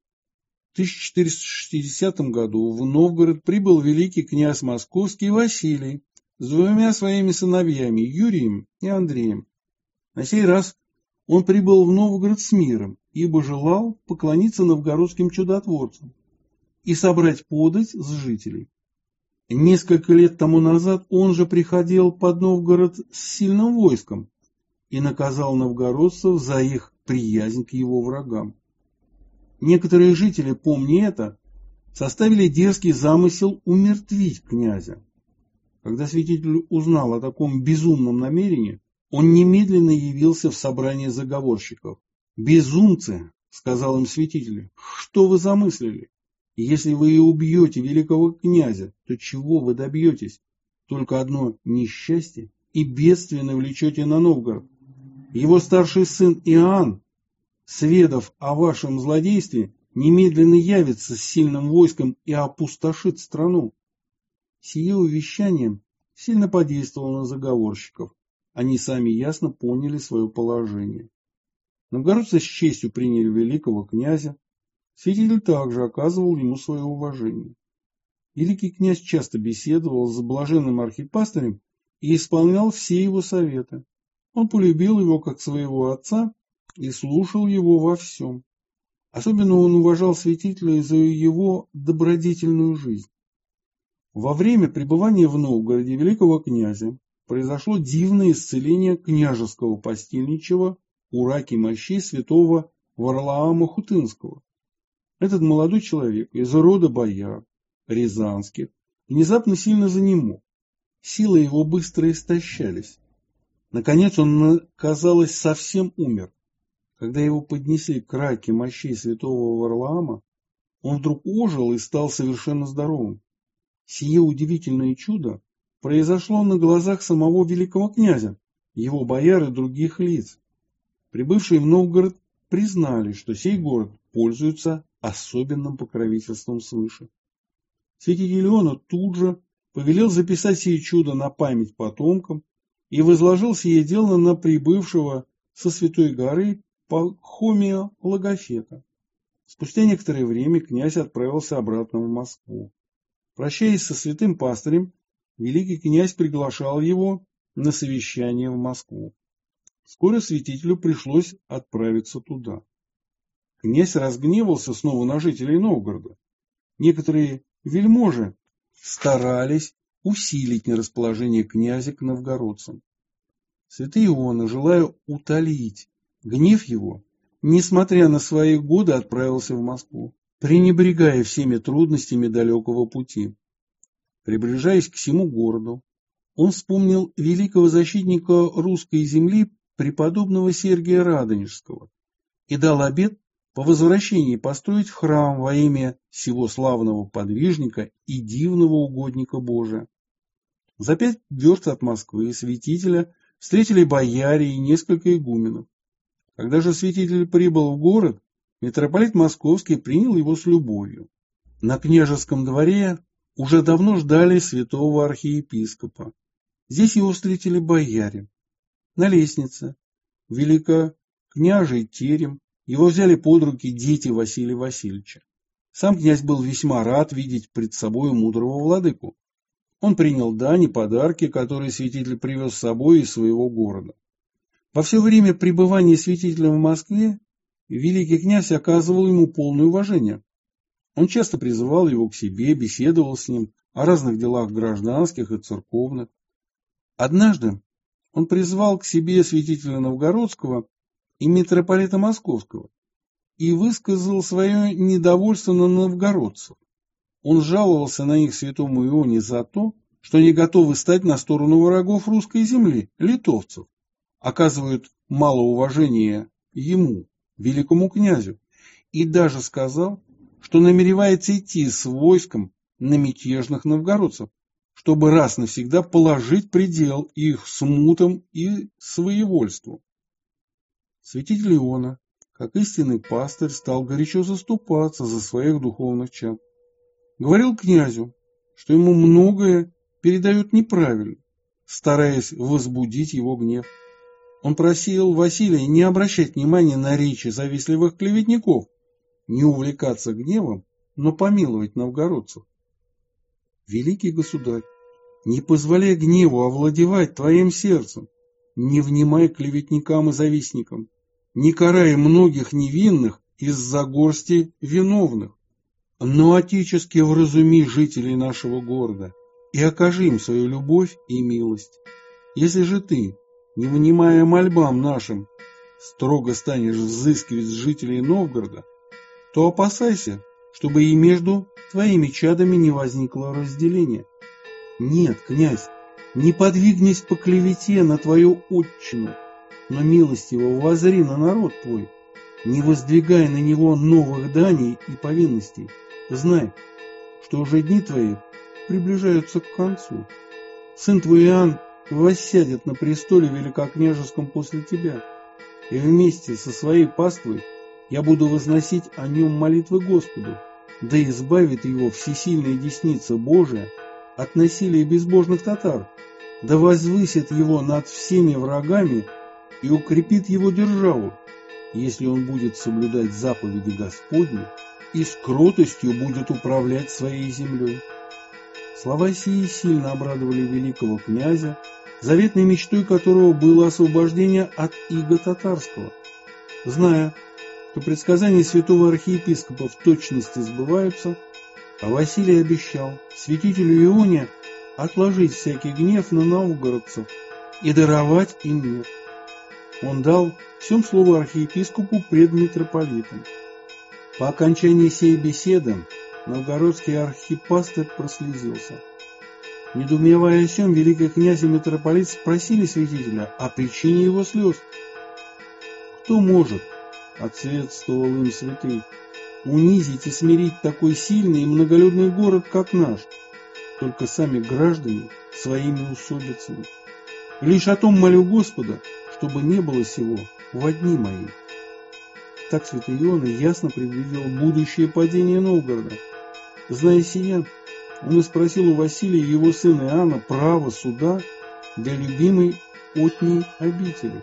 В тысяча четыреста шестидесятом году в Новгород прибыл великий князь московский Василий с двумя своими сыновьями Юрием и Андреем. На сей раз он прибыл в Новгород с миром, ибо желал поклониться новгородским чудотворцам. и собрать подать с жителей. Несколько лет тому назад он же приходил под Новгород с сильным войском и наказал новгородцев за их приязнь к его врагам. Некоторые жители, помня это, составили дерзкий замысел умертвить князя. Когда святитель узнал о таком безумном намерении, он немедленно явился в собрание заговорщиков. «Безумцы!» — сказал им святитель. «Что вы замыслили? Если вы и убьете великого князя, то чего вы добьетесь? Только одно несчастье и бедствие навлечете на Новгород. Его старший сын Иоанн, сведав о вашем злодействе, немедленно явится с сильным войском и опустошит страну». Сие увещание сильно подействовало на заговорщиков. Они сами ясно поняли свое положение. Новгородцы с честью приняли великого князя. Святитель также оказывал ему свое уважение. Великий князь часто беседовал с блаженным архипастырем и исполнял все его советы. Он полюбил его как своего отца и слушал его во всем. Особенно он уважал святителя за его добродетельную жизнь. Во время пребывания в Новгороде великого князя произошло дивное исцеление княжеского постельничего у раки мощей святого Варлаама Хутынского. Этот молодой человек из рода бояр, рязанских, внезапно сильно занемог. Силы его быстро истощались. Наконец он, казалось, совсем умер. Когда его поднесли к раке мощей святого Варлаама, он вдруг ожил и стал совершенно здоровым. Сие удивительное чудо произошло на глазах самого великого князя, его бояр и других лиц. Прибывшие в Новгород признали, что сей город пользуется особенным покровительством свыше. Святитель Иоанна тут же повелел записать сие чудо на память потомкам и возложил сие дело на прибывшего со Святой горы Пахомия Логофета. Спустя некоторое время князь отправился обратно в Москву. Прощаясь со святым пастырем, великий князь приглашал его на совещание в Москву. Скоро святителю пришлось отправиться туда. Князь разгневался снова на жителей Новгорода. Некоторые вельможи старались усилить нерасположение князя к новгородцам. Святый Иоанна, желая утолить гнев его, несмотря на свои годы, отправился в Москву, пренебрегая всеми трудностями далекого пути. Приближаясь к всему городу, он вспомнил великого защитника русской земли преподобного Сергия Радонежского и дал обет по возвращении построить храм во имя сего славного подвижника и дивного угодника Божия. За пять верст от Москвы святителя встретили бояре и несколько игуменов. Когда же святитель прибыл в город, митрополит Московский принял его с любовью. На княжеском дворе уже давно ждали святого архиепископа. Здесь его встретили бояре. На лестнице великокняжий терем, его взяли под руки дети Василия Васильевича. Сам князь был весьма рад видеть пред собой мудрого владыку. Он принял дань и подарки, которые святитель привез с собой из своего города. Во все время пребывания святителя в Москве великий князь оказывал ему полное уважение. Он часто призывал его к себе, беседовал с ним о разных делах гражданских и церковных. Однажды он призвал к себе святителя Новгородского и митрополита Московского и высказал свое недовольство на новгородцев. Он жаловался на них святому Ионе за то, что они готовы стать на сторону врагов русской земли, литовцев, оказывают мало уважения ему, великому князю, и даже сказал, что намеревается идти с войском на мятежных новгородцев, чтобы раз навсегда положить предел их смутам и своевольству. Святитель Иоанна, как истинный пастырь, стал горячо заступаться за своих духовных чад. Говорил князю, что ему многое передают неправильно, стараясь возбудить его гнев. Он просил Василия не обращать внимания на речи завистливых клеветников, не увлекаться гневом, но помиловать новгородцев. Великий государь, не позволяй гневу овладевать твоим сердцем, не внимай клеветникам и завистникам, не карай многих невинных из-за горсти виновных. Но отечески вразуми жителей нашего города и окажи им свою любовь и милость. Если же ты, не внимая мольбам нашим, строго станешь взыскивать с жителей Новгорода, то опасайся, чтобы и между твоими чадами не возникло разделения. Нет, князь, не подвигнись по клевете на твою отчину, но милостиво воззри на народ твой, не воздвигай на него новых даний и повинностей. Знай, что уже дни твои приближаются к концу. Сын твой Иоанн воссядет на престоле великокняжеском после тебя, и вместе со своей паствой я буду возносить о нем молитвы Господу, да избавит его всесильная десница Божия от насилия безбожных татар, да возвысит его над всеми врагами и укрепит его державу, если он будет соблюдать заповеди Господни и с кротостью будет управлять своей землей. Слова сии сильно обрадовали великого князя, заветной мечтой которого было освобождение от ига татарского. Зная, что предсказания святого архиепископа в точности сбываются, а Василий обещал святителю Ионе отложить всякий гнев на новгородцев и даровать им мир. Он дал всем слово архиепископу пред митрополитом. По окончании сей беседы новгородский архипастырь прослезился. Недоумевая о сем, великий князь и митрополит спросили святителя о причине его слез. «Кто может, — ответствовал им святый, — унизить и смирить такой сильный и многолюдный город, как наш, только сами граждане своими усобицами? Лишь о том молю Господа, чтобы не было сего во дни мои». Так святой Иоанн ясно предвидел будущее падение Новгорода. Зная сия, он и спросил у Василия и его сына Иоанна право суда для любимой отней обители.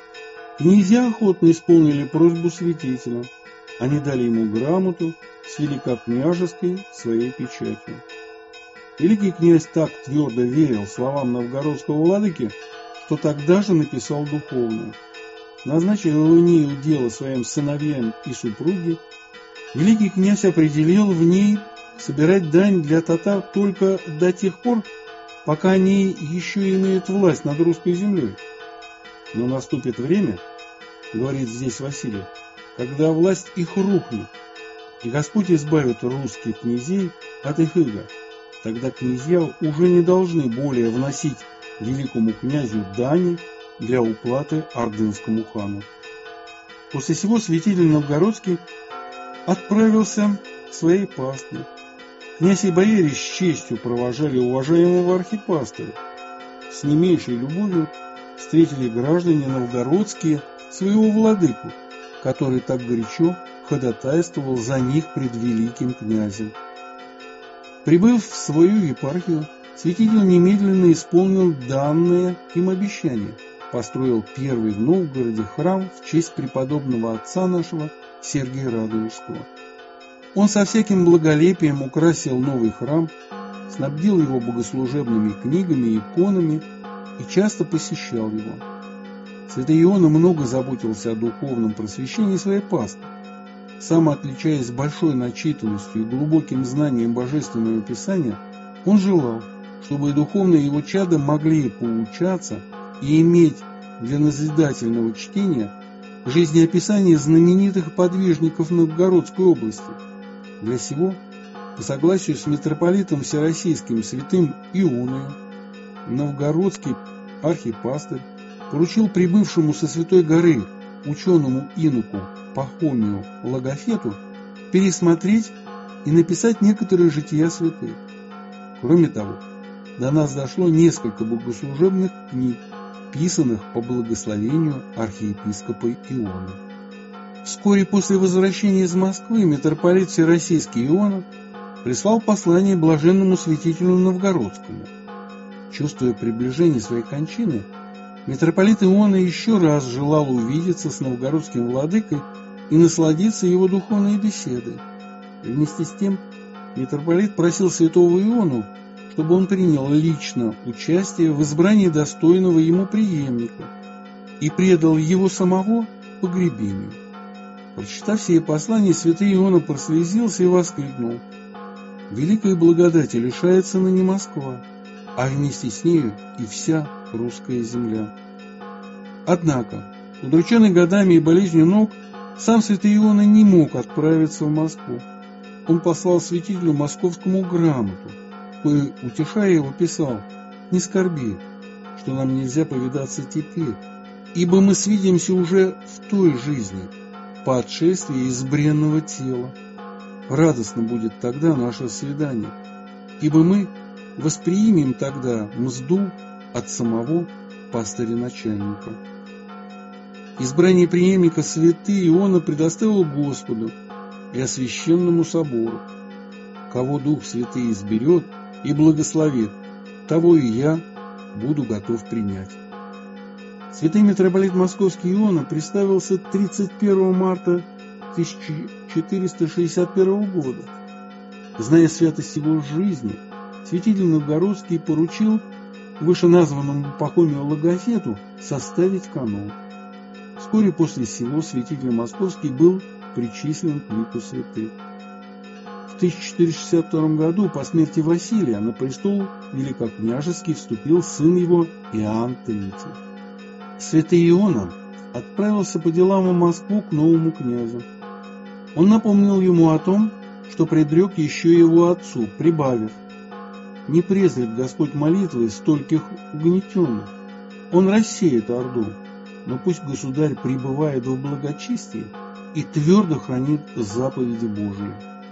Князья охотно исполнили просьбу святителя. Они дали ему грамоту с великокняжеской своей печатью. Великий князь так твердо верил словам новгородского владыки, что тогда же написал духовное. Назначив в ней удела своим сыновьям и супруге, великий князь определил в ней собирать дань для татар только до тех пор, пока они еще имеют власть над русской землей. Но наступит время, говорит здесь Василий, когда власть их рухнет, и Господь избавит русских князей от их ига. Тогда князья уже не должны более вносить великому князю дани для уплаты ордынскому хану. После сего святитель новгородский отправился к своей пастве. Князь и бояре с честью провожали уважаемого архипастыря. С не меньшей любовью встретили граждане новгородские своего владыку, который так горячо ходатайствовал за них пред великим князем. Прибыв в свою епархию, святитель немедленно исполнил данное им обещание, построил первый в Новгороде храм в честь преподобного отца нашего Сергия Радонежского. Он со всяким благолепием украсил новый храм, снабдил его богослужебными книгами и иконами и часто посещал его. Святой Иоанн много заботился о духовном просвещении своей паствы. Сам отличаясь большой начитанностью и глубоким знанием Божественного Писания, он желал, чтобы и духовные его чада могли поучаться и иметь для назидательного чтения жизнеописание знаменитых подвижников Новгородской области. Для сего, по согласию с митрополитом Всероссийским святым Ионою, новгородский архипастырь поручил прибывшему со Святой горы ученому инуку Пахомию Логофету пересмотреть и написать некоторые жития святых. Кроме того, до нас дошло несколько богослужебных книг, писанных по благословению архиепископа Иона. Вскоре после возвращения из Москвы митрополит Всероссийский Иона прислал послание блаженному святителю Новгородскому. Чувствуя приближение своей кончины, митрополит Иона еще раз желал увидеться с новгородским владыкой и насладиться его духовной беседой. И вместе с тем митрополит просил святого Иону, чтобы он принял лично участие в избрании достойного ему преемника и предал его самого погребению. Прочитав сие послание, святый Иоанн прослезился и воскликнул: «Великой благодати лишается ныне Москва, а вместе с нею и вся русская земля». Однако, удрученный годами и болезнью ног, сам святый Иоанн не мог отправиться в Москву. Он послал святителю московскому грамоту, кое, утешая его, писал: «Не скорби, что нам нельзя повидаться теперь, ибо мы свидимся уже в той жизни, по отшествии из бренного тела. Радостно будет тогда наше свидание, ибо мы восприимем тогда мзду от самого пастыря-начальника». Избрание преемника святый Иоанн предоставил Господу и Освященному собору. Кого Дух Святый изберет и благословит, того и я буду готов принять. Святый митрополит Московский Иоанн представился тридцать первого марта тысяча четыреста шестьдесят первого года. Зная святость его жизни, святитель Новгородский поручил вышеназванному Пахомию Логофету составить канон. Вскоре после сего святитель Московский был причислен к лику святых. В тысяча четыреста шестьдесят втором году по смерти Василия на престол великокняжеский вступил сын его Иоанн третий. Святый Иоанн отправился по делам в Москву к новому князю. Он напомнил ему о том, что предрек еще его отцу, прибавив: «Не презрит Господь молитвы стольких угнетенных. Он рассеет орду, но пусть государь пребывает в благочестии и твердо хранит заповеди Божии».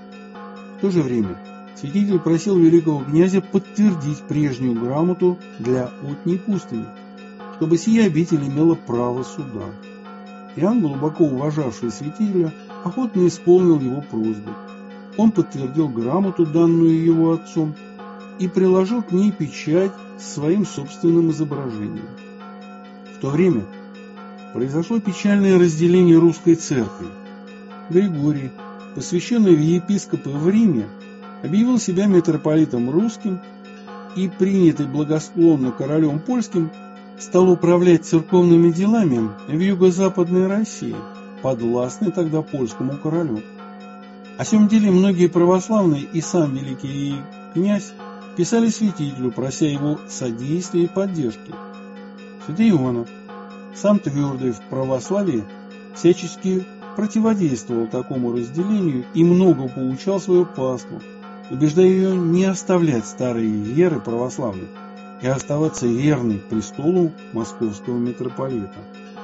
В то же время святитель просил великого князя подтвердить прежнюю грамоту для Отней пустыни, чтобы сия обитель имела право суда. Иоанн, глубоко уважавший святителя, охотно исполнил его просьбу. Он подтвердил грамоту, данную его отцом, и приложил к ней печать с своим собственным изображением. В то время произошло печальное разделение русской церкви. Григорий, посвященный в епископы в Риме, объявил себя митрополитом русским и, принятый благосклонно королем польским, стал управлять церковными делами в юго-западной России, подвластной тогда польскому королю. О сем деле многие православные и сам великий князь писали святителю, прося его содействия и поддержки. Святый Иоанн, сам твердый в православии, всячески противодействовал такому разделению и много поучал свою паству, убеждая ее не оставлять старые веры православных и оставаться верной престолу московского митрополита.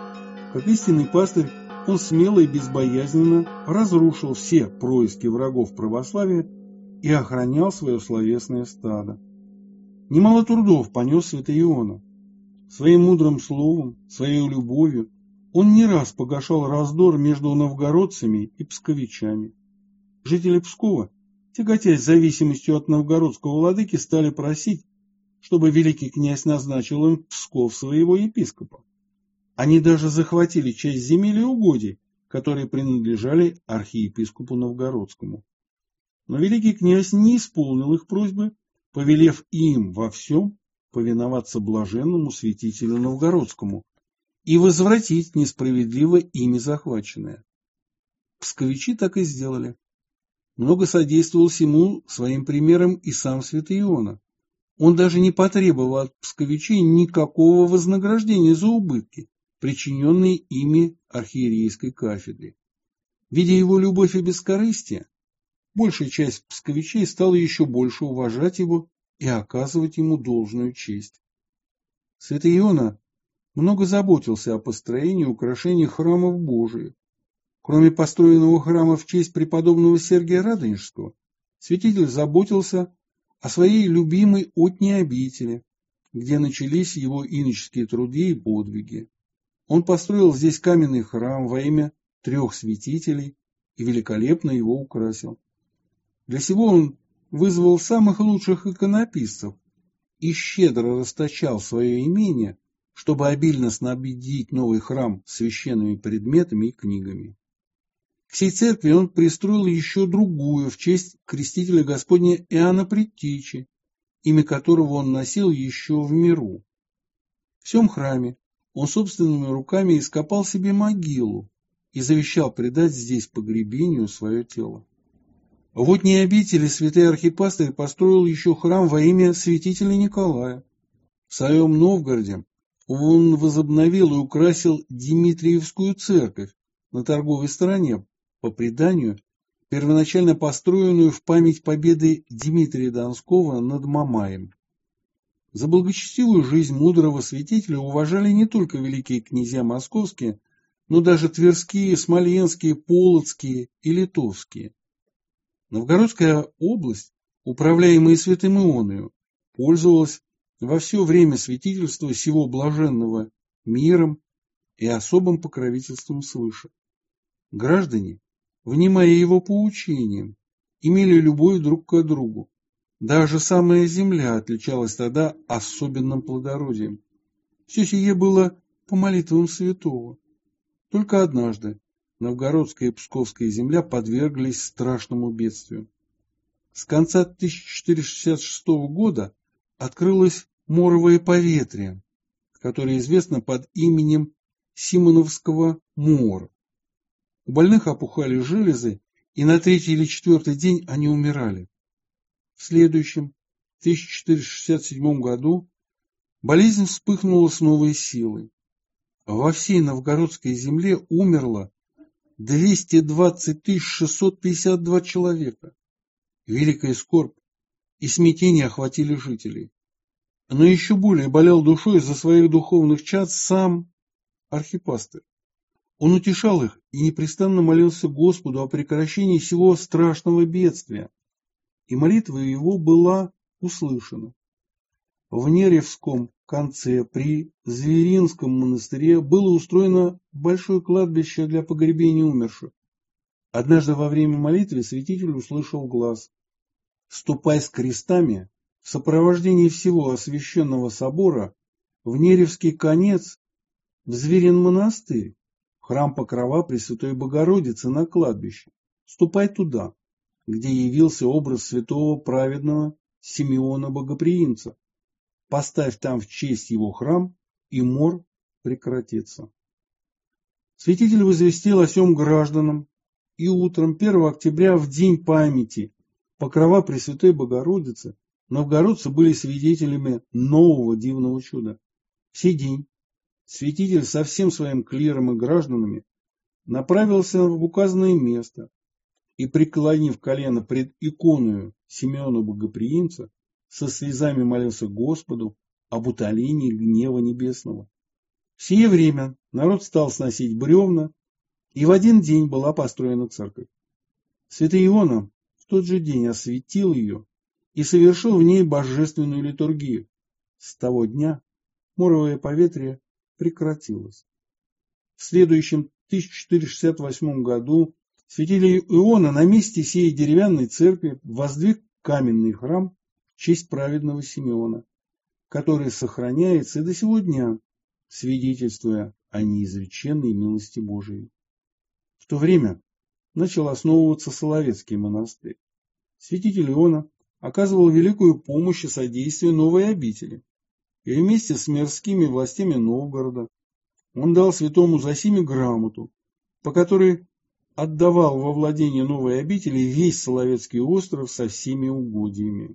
Как истинный пастырь, он смело и безбоязненно разрушил все происки врагов православия и охранял свое словесное стадо. Немало трудов понес святый Иоанн. Своим мудрым словом, своей любовью он не раз погашал раздор между новгородцами и псковичами. Жители Пскова, тяготясь зависимостью от новгородского владыки, стали просить, чтобы великий князь назначил им в Псков своего епископа. Они даже захватили часть земель и угодий, которые принадлежали архиепископу Новгородскому. Но великий князь не исполнил их просьбы, повелев им во всем повиноваться блаженному святителю Новгородскому и возвратить несправедливо ими захваченное. Псковичи так и сделали. Много содействовал сему своим примером и сам святый Иоанн. Он даже не потребовал от псковичей никакого вознаграждения за убытки, причиненные ими архиерейской кафедре. Видя его любовь и бескорыстие, большая часть псковичей стала еще больше уважать его и оказывать ему должную честь. Святый Иоанн много заботился о построении и украшении храмов Божиих. Кроме построенного храма в честь преподобного Сергия Радонежского, святитель заботился о своей любимой Отней обители, где начались его иноческие труды и подвиги. Он построил здесь каменный храм во имя трех святителей и великолепно его украсил. Для сего он вызвал самых лучших иконописцев и щедро расточал свое имение, чтобы обильно снабдить новый храм священными предметами и книгами. К сей церкви он пристроил еще другую в честь крестителя Господня Иоанна Предтечи, имя которого он носил еще в миру. В сем храме он собственными руками ископал себе могилу и завещал предать здесь погребению свое тело. В Отней обители святой архипастырь построил еще храм во имя святителя Николая. В своем Новгороде он возобновил и украсил Дмитриевскую церковь на торговой стороне, по преданию, первоначально построенную в память победы Дмитрия Донского над Мамаем. За благочестивую жизнь мудрого святителя уважали не только великие князья московские, но даже тверские, смоленские, полоцкие и литовские. Новгородская область, управляемая святым Ионою, пользовалась во все время святительства сего блаженного миром и особым покровительством свыше. Граждане, внимая его поучениям, имели любовь друг к другу. Даже самая земля отличалась тогда особенным плодородием. Все сие было по молитвам святого. Только однажды новгородская и псковская земля подверглись страшному бедствию. С конца тысяча четыреста шестьдесят шестого года открылось моровое поветрие, которое известно под именем Симоновского мора. У больных опухали железы, и на третий или четвертый день они умирали. В следующем, тысяча четыреста шестьдесят седьмом году, болезнь вспыхнула с новой силой. Во всей новгородской земле умерло двести двадцать тысяч шестьсот пятьдесят два человека. Великая скорбь и смятение охватили жителей. Но еще более болел душой за своих духовных чад сам архипастырь. Он утешал их и непрестанно молился Господу о прекращении всего страшного бедствия, и молитва его была услышана. В Неревском конце при Зверинском монастыре было устроено большое кладбище для погребения умерших. Однажды во время молитвы святитель услышал глас: «Ступай с крестами в сопровождении всего освященного собора в Неревский конец, в Зверин монастырь, в храм Покрова Пресвятой Богородицы на кладбище. Ступай туда, где явился образ святого праведного Симеона Богоприимца. Поставь там в честь его храм, и мор прекратится». Святитель возвестил о сем гражданам, и утром первого октября, в день памяти Покрова Пресвятой Богородицы, новгородцы были свидетелями нового дивного чуда. В сей день святитель со всем своим клиром и гражданами направился в указанное место и, преклонив колено пред иконою Симеона Богоприимца, со слезами молился Господу об утолении гнева небесного. В сие время народ стал сносить бревна, и в один день была построена церковь. Святый Иона в тот же день осветил ее и совершил в ней божественную литургию. С того дня моровое поветрие прекратилось. В следующем тысяча четыреста шестьдесят восьмом году святитель Иона на месте сей деревянной церкви воздвиг каменный храм в честь праведного Симеона, который сохраняется и до сего дня, свидетельствуя о неизреченной милости Божией. В то время начал основываться Соловецкий монастырь. Святитель Иона оказывал великую помощь и содействие новой обители, и вместе с мирскими властями Новгорода он дал святому Зосиме грамоту, по которой отдавал во владение новой обители весь Соловецкий остров со всеми угодьями.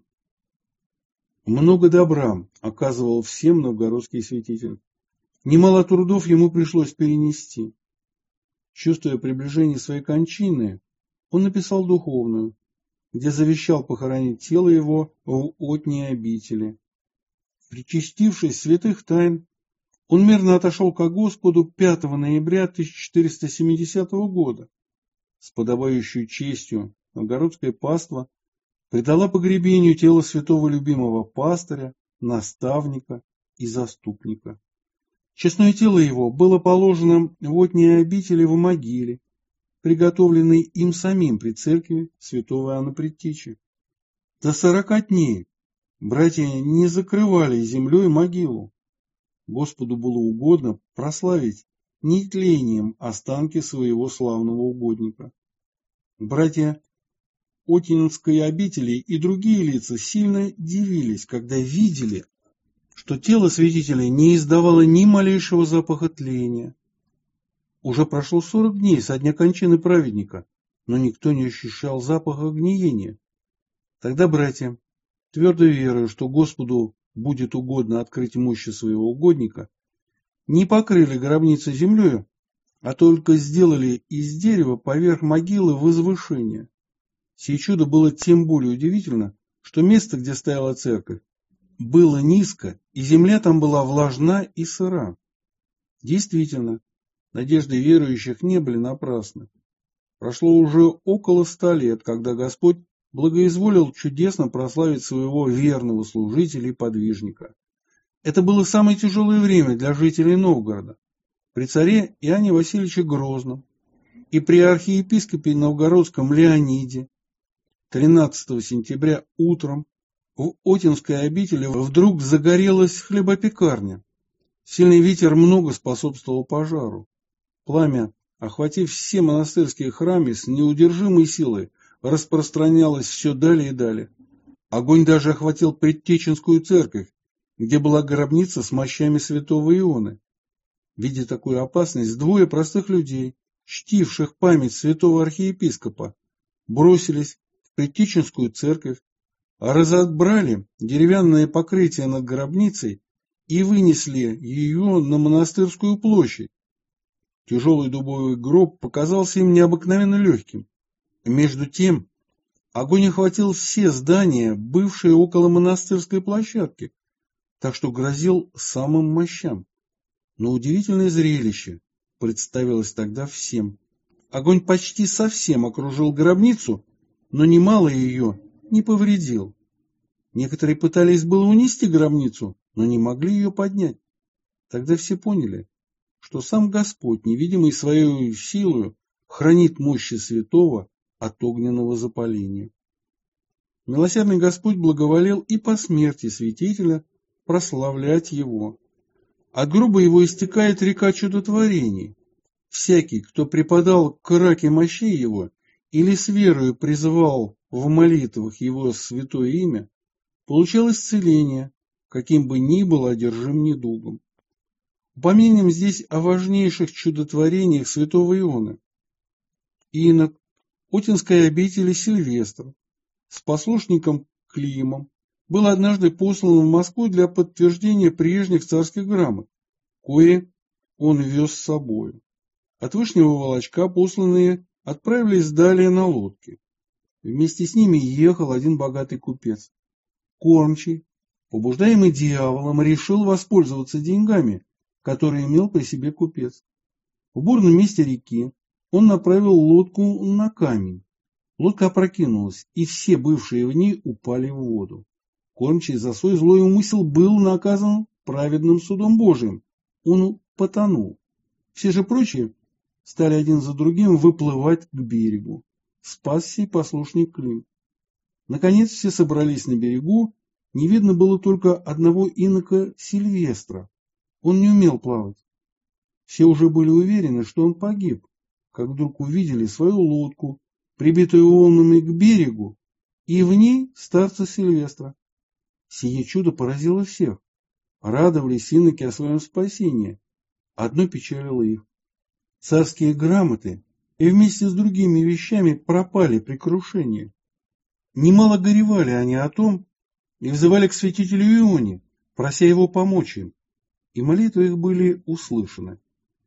Много добра оказывал всем новгородский святитель. Немало трудов ему пришлось перенести. Чувствуя приближение своей кончины, он написал духовную, где завещал похоронить тело его в Отней обители. Причастившись святых тайн, он мирно отошел ко Господу пятого ноября тысяча четыреста семидесятого года. С подобающей честью новгородское паство предала погребению тело святого любимого пастыря, наставника и заступника. Честное тело его было положено в Отней обители в могиле, приготовленной им самим при церкви святого Иоанна Предтечи. До сорока дней братья не закрывали землей могилу. Господу было угодно прославить нетлением останки своего славного угодника. Братья Отинской обители и другие лица сильно дивились, когда видели, что тело святителя не издавало ни малейшего запаха тления. Уже прошло сорок дней со дня кончины праведника, но никто не ощущал запаха гниения. Тогда братья, твердо веруя, что Господу будет угодно открыть мощи своего угодника, не покрыли гробницы землею, а только сделали из дерева поверх могилы возвышение. Сие чудо было тем более удивительно, что место, где стояла церковь, было низко, и земля там была влажна и сыра. Действительно, надежды верующих не были напрасны. Прошло уже около ста лет, когда Господь благоизволил чудесно прославить своего верного служителя и подвижника. Это было самое тяжелое время для жителей Новгорода. При царе Иоанне Васильевиче Грозном и при архиепископе Новгородском Леониде тринадцатого сентября утром в Отинской обители вдруг загорелась хлебопекарня. Сильный ветер много способствовал пожару. Пламя, охватив все монастырские храмы с неудержимой силой, распространялось все далее и далее. Огонь даже охватил Предтеченскую церковь, где была гробница с мощами святого Ионы. Видя такую опасность, двое простых людей, чтивших память святого архиепископа, бросились в Предтеченскую церковь, разобрали деревянное покрытие над гробницей и вынесли ее на монастырскую площадь. Тяжелый дубовый гроб показался им необыкновенно легким. Между тем, огонь охватил все здания, бывшие около монастырской площадки, так что грозил самым мощам. Но удивительное зрелище представилось тогда всем. Огонь почти совсем окружил гробницу, но немало ее не повредил. Некоторые пытались было унести гробницу, но не могли ее поднять. Тогда все поняли, что сам Господь, невидимый своей силою, хранит мощи святого от огненного запаления. Милосердный Господь благоволел и по смерти святителя прославлять его. От гроба его истекает река чудотворений. Всякий, кто преподал к раке мощей его или с верою призывал в молитвах его святое имя, получал исцеление, каким бы ни был одержим недугом. Упомянем здесь о важнейших чудотворениях святого Ионы. Инок Отинской обители Сильвестр с послушником Климом был однажды послан в Москву для подтверждения прежних царских грамот, кои он вез с собой. От Вышнего Волочка посланные отправились далее на лодке. Вместе с ними ехал один богатый купец. Кормчий, побуждаемый дьяволом, решил воспользоваться деньгами, которые имел при себе купец. В бурном месте реки он направил лодку на камень. Лодка опрокинулась, и все бывшие в ней упали в воду. Кормчий за свой злой умысел был наказан праведным судом Божиим. Он потонул. Все же прочие стали один за другим выплывать к берегу. Спасся и послушник Клим. Наконец все собрались на берегу. Не видно было только одного инока Сильвестра. Он не умел плавать. Все уже были уверены, что он погиб, как вдруг увидели свою лодку, прибитую волнами к берегу, и в ней старца Сильвестра. Сие чудо поразило всех. Радовались иноки о своем спасении. Одно печалило их. Царские грамоты и вместе с другими вещами пропали при крушении. Немало горевали они о том и взывали к святителю Ионе, прося его помочь им, и молитвы их были услышаны.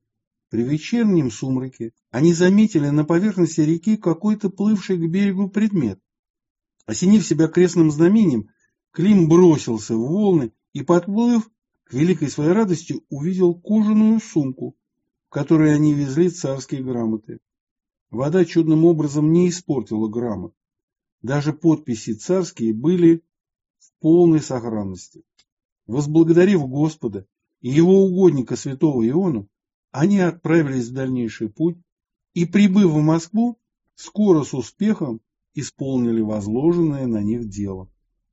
При вечернем сумраке они заметили на поверхности реки какой-то плывший к берегу предмет. Осенив себя крестным знамением, Клим бросился в волны и, подплыв, к великой своей радости увидел кожаную сумку, в которой они везли царские грамоты. Вода чудным образом не испортила грамот. Даже подписи царские были в полной сохранности. Возблагодарив Господа и его угодника святого Иону, они отправились в дальнейший путь и, прибыв в Москву, скоро с успехом исполнили возложенное на них дело.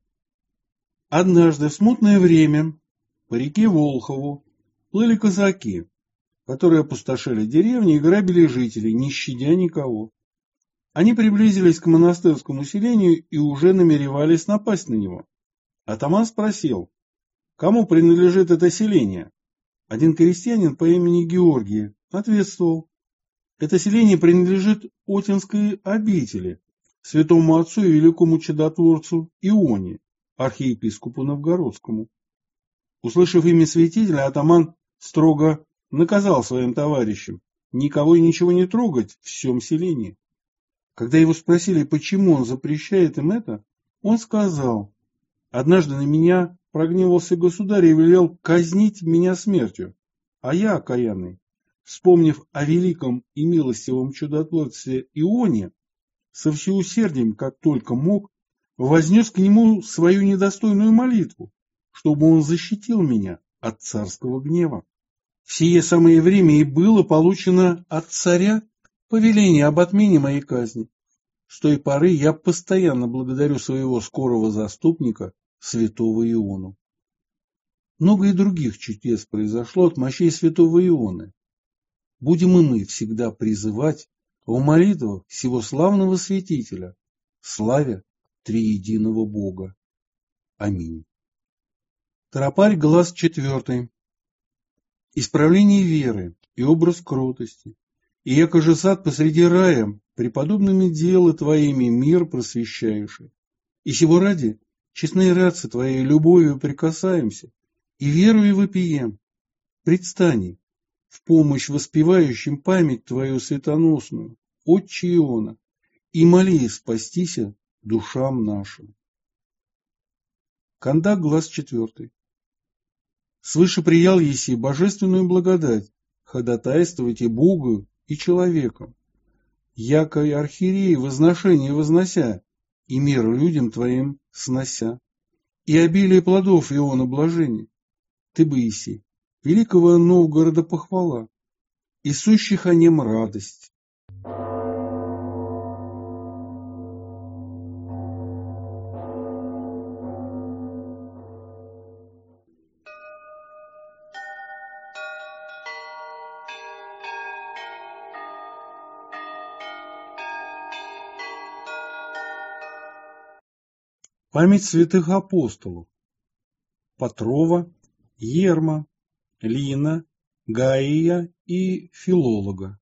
Однажды в смутное время по реке Волхову плыли казаки, которые опустошили деревни и грабили жителей, не щадя никого. Они приблизились к монастырскому селению и уже намеревались напасть на него. Атаман спросил, кому принадлежит это селение. Один крестьянин по имени Георгий ответствовал, Это селение принадлежит Отинской обители, святому отцу и великому чудотворцу Ионе, архиепископу Новгородскому. Услышав имя святителя, атаман строго наказал своим товарищам никого и ничего не трогать в всем селении. Когда его спросили, почему он запрещает им это, он сказал: «Однажды на меня прогневался государь и велел казнить меня смертью, а я, окаянный, вспомнив о великом и милостивом чудотворце Ионе, со всеусердием, как только мог, вознес к нему свою недостойную молитву, чтобы он защитил меня от царского гнева. В сие самое время и было получено от царя повеление об отмене моей казни. С той поры я постоянно благодарю своего скорого заступника, святого Иону». Много и других чудес произошло от мощей святого Ионы. Будем и мы всегда призывать в молитвах сего славного святителя, славя триединого Бога. Аминь. Тропарь, глаз четвертый. Исправление веры и образ кротости, и яко же сад посреди рая, преподобными дела твоими мир просвещаешь. И сего ради честные рядцы твоей любовью прикасаемся, и верою вопием. Предстани в помощь воспевающим память твою светоносную, Отче Иона, и моли спастися душам нашим. Кондак, глаз четвертый. Свыше приял еси божественную благодать, ходатайствуйте Богу и человеком, яко и архиереи возношение вознося, и мир людям твоим снося, и обилие плодов Иона блажения. Ты бы, еси, великого Новгорода похвала, и сущих о нем радость. Память святых апостолов: Патрова, Ерма, Лина, Гаия и Филолога.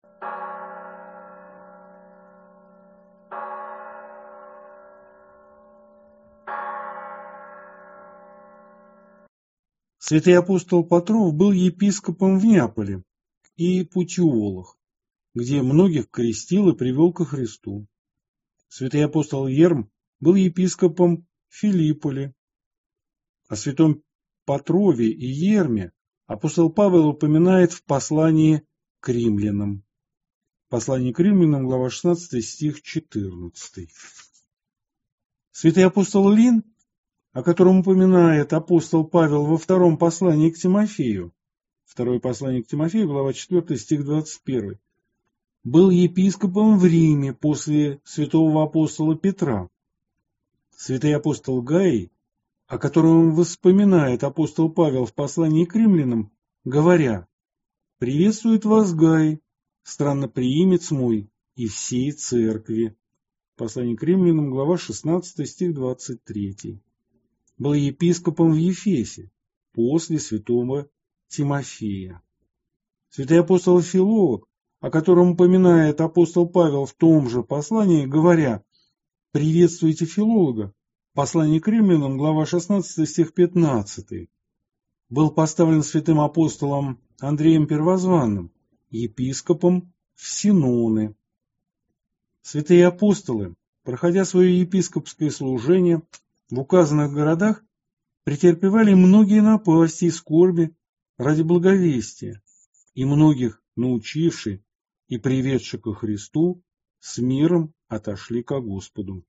Святый апостол Патров был епископом в Неаполе и Путиолах, где многих крестил и привел ко Христу. Святый апостол Ерм был епископом в Филипполе. О святом Патрове и Ерме апостол Павел упоминает в послании к римлянам. Послание к римлянам, глава шестнадцатая, стих четырнадцатый. Святый апостол Лин, о котором упоминает апостол Павел во втором послании к Тимофею, второе послание к Тимофею, глава четвёртая, стих двадцать первый, был епископом в Риме после святого апостола Петра. Святый апостол Гаий, о котором вспоминает апостол Павел в послании к римлянам, говоря: «Приветствует вас Гаий, странноприимец мой, и всей церкви». Послание к римлянам, глава шестнадцатая, стих двадцать третий. Был епископом в Ефесе после святого Тимофея. Святый апостол Филолог, о котором упоминает апостол Павел в том же послании, говоря: «Приветствуйте Филолога», послание к римлянам, глава шестнадцатая, стих пятнадцатый, был поставлен святым апостолом Андреем Первозванным, епископом в Синоны. Святые апостолы, проходя свое епископское служение в указанных городах, претерпевали многие напасти и скорби ради благовестия, и многих научивши и приведши ко Христу, с миром отошли ко Господу.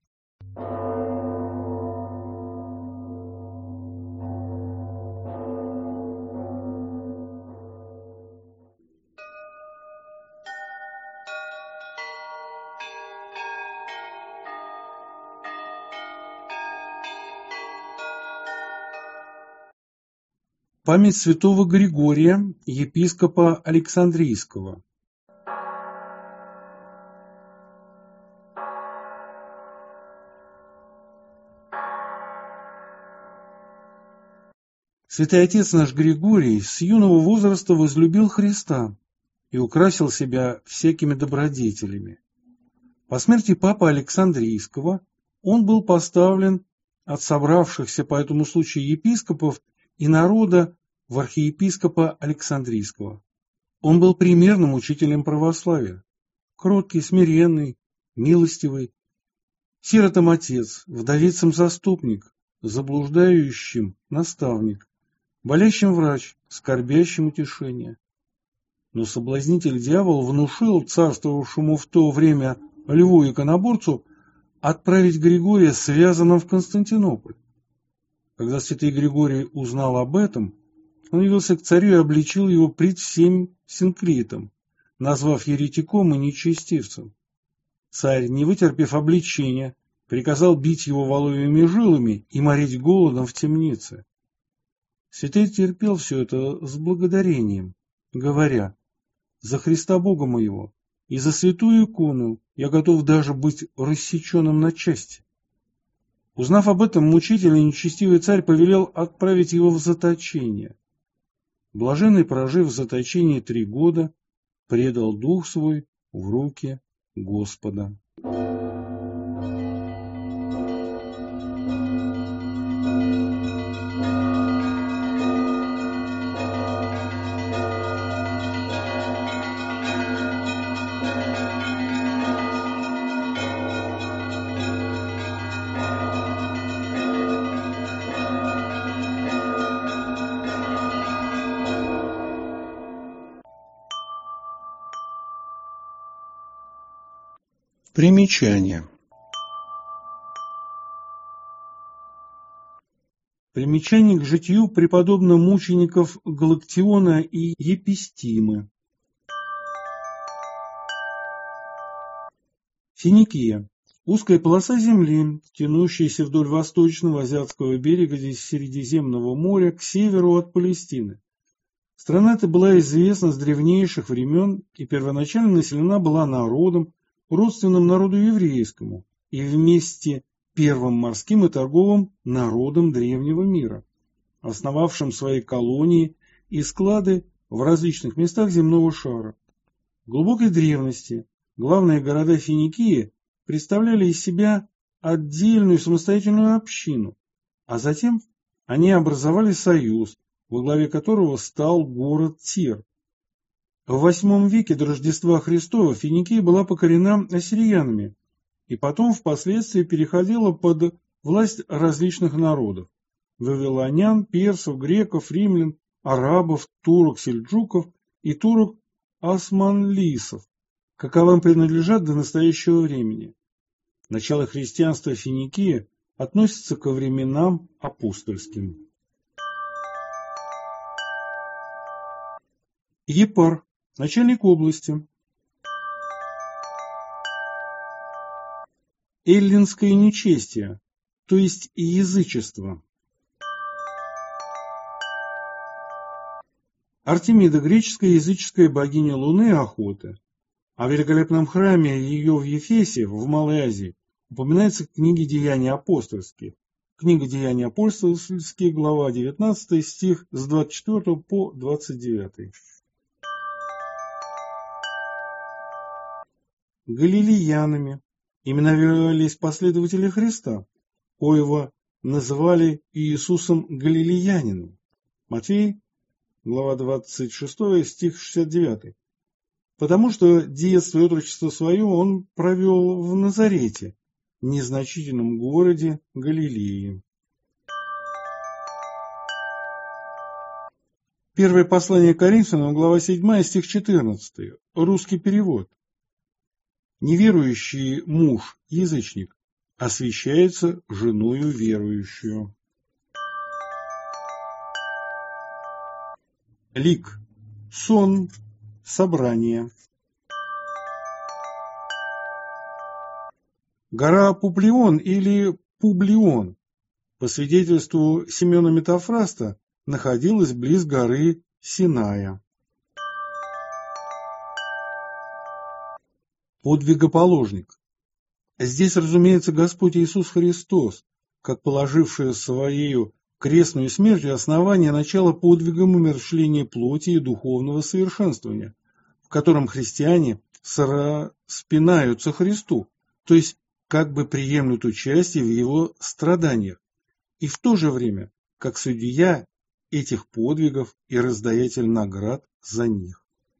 Память святого Григория, епископа Александрийского. Святый отец наш Григорий с юного возраста возлюбил Христа и украсил себя всякими добродетелями. По смерти папы Александрийского он был поставлен от собравшихся по этому случаю епископов и народа в архиепископа Александрийского. Он был примерным учителем православия, кроткий, смиренный, милостивый, сиротам отец, вдовицам заступник, заблуждающим наставник, болящим врач, скорбящим утешение. Но соблазнитель дьявол внушил царствовавшему в то время льву-иконоборцу отправить Григория связанным в Константинополь. Когда святый Григорий узнал об этом, он явился к царю и обличил его пред всем синклитом, назвав еретиком и нечестивцем. Царь, не вытерпев обличения, приказал бить его воловьими жилами и морить голодом в темнице. Святой терпел все это с благодарением, говоря: «За Христа Бога моего и за святую икону я готов даже быть рассеченным на части». Узнав об этом, мучитель и нечестивый царь повелел отправить его в заточение. Блаженный, прожив в заточении три года, предал дух свой в руки Господа. Примечание. Примечание к житию преподобно-мучеников Галактиона и Епистимы. Финикия. Узкая полоса земли, тянущаяся вдоль восточного азиатского берега Средиземного моря к северу от Палестины. Страна эта была известна с древнейших времен и первоначально населена была народом, родственным народу еврейскому и вместе первым морским и торговым народом древнего мира, основавшим свои колонии и склады в различных местах земного шара. В глубокой древности главные города Финикии представляли из себя отдельную самостоятельную общину, а затем они образовали союз, во главе которого стал город Тир. В восьмом веке до Рождества Христова Финикия была покорена ассириянами и потом впоследствии переходила под власть различных народов – вавилонян, персов, греков, римлян, арабов, турок-сельджуков и турок-османлисов, каковым принадлежат до настоящего времени. Начало христианства Финикии относится ко временам апостольским. Епар. Начальник области. Эллинское нечестие, то есть язычество. Артемида, греческая языческая богиня Луны и охоты. О великолепном храме ее в Ефесе, в Малой Азии, упоминается в книге «Деяния апостольские». Книга «Деяния апостольские», глава девятнадцатая, стих с двадцать четвёртого по двадцать девятый. Галилеянами именовались последователи Христа, коего называли Иисусом Галилеянином. Матфей, глава двадцать шестая, стих шестьдесят девятый. Потому что детство и отрочество свое он провел в Назарете, незначительном городе Галилеи. Первое послание Коринфянам, глава седьмая, стих четырнадцатый. Русский перевод. Неверующий муж, язычник, освящается женою верующую. Лик. Сон. Собрание. Гора Публион или Публион, по свидетельству Семена Метафраста, находилась близ горы Синая. Подвигоположник. Здесь, разумеется, Господь Иисус Христос, как положивший своею крестную смертью основание начала подвигом умерщвления плоти и духовного совершенствования, в котором христиане сораспинаются Христу, то есть как бы приемлют участие в его страданиях, и в то же время как судья этих подвигов и раздаятель наград за них.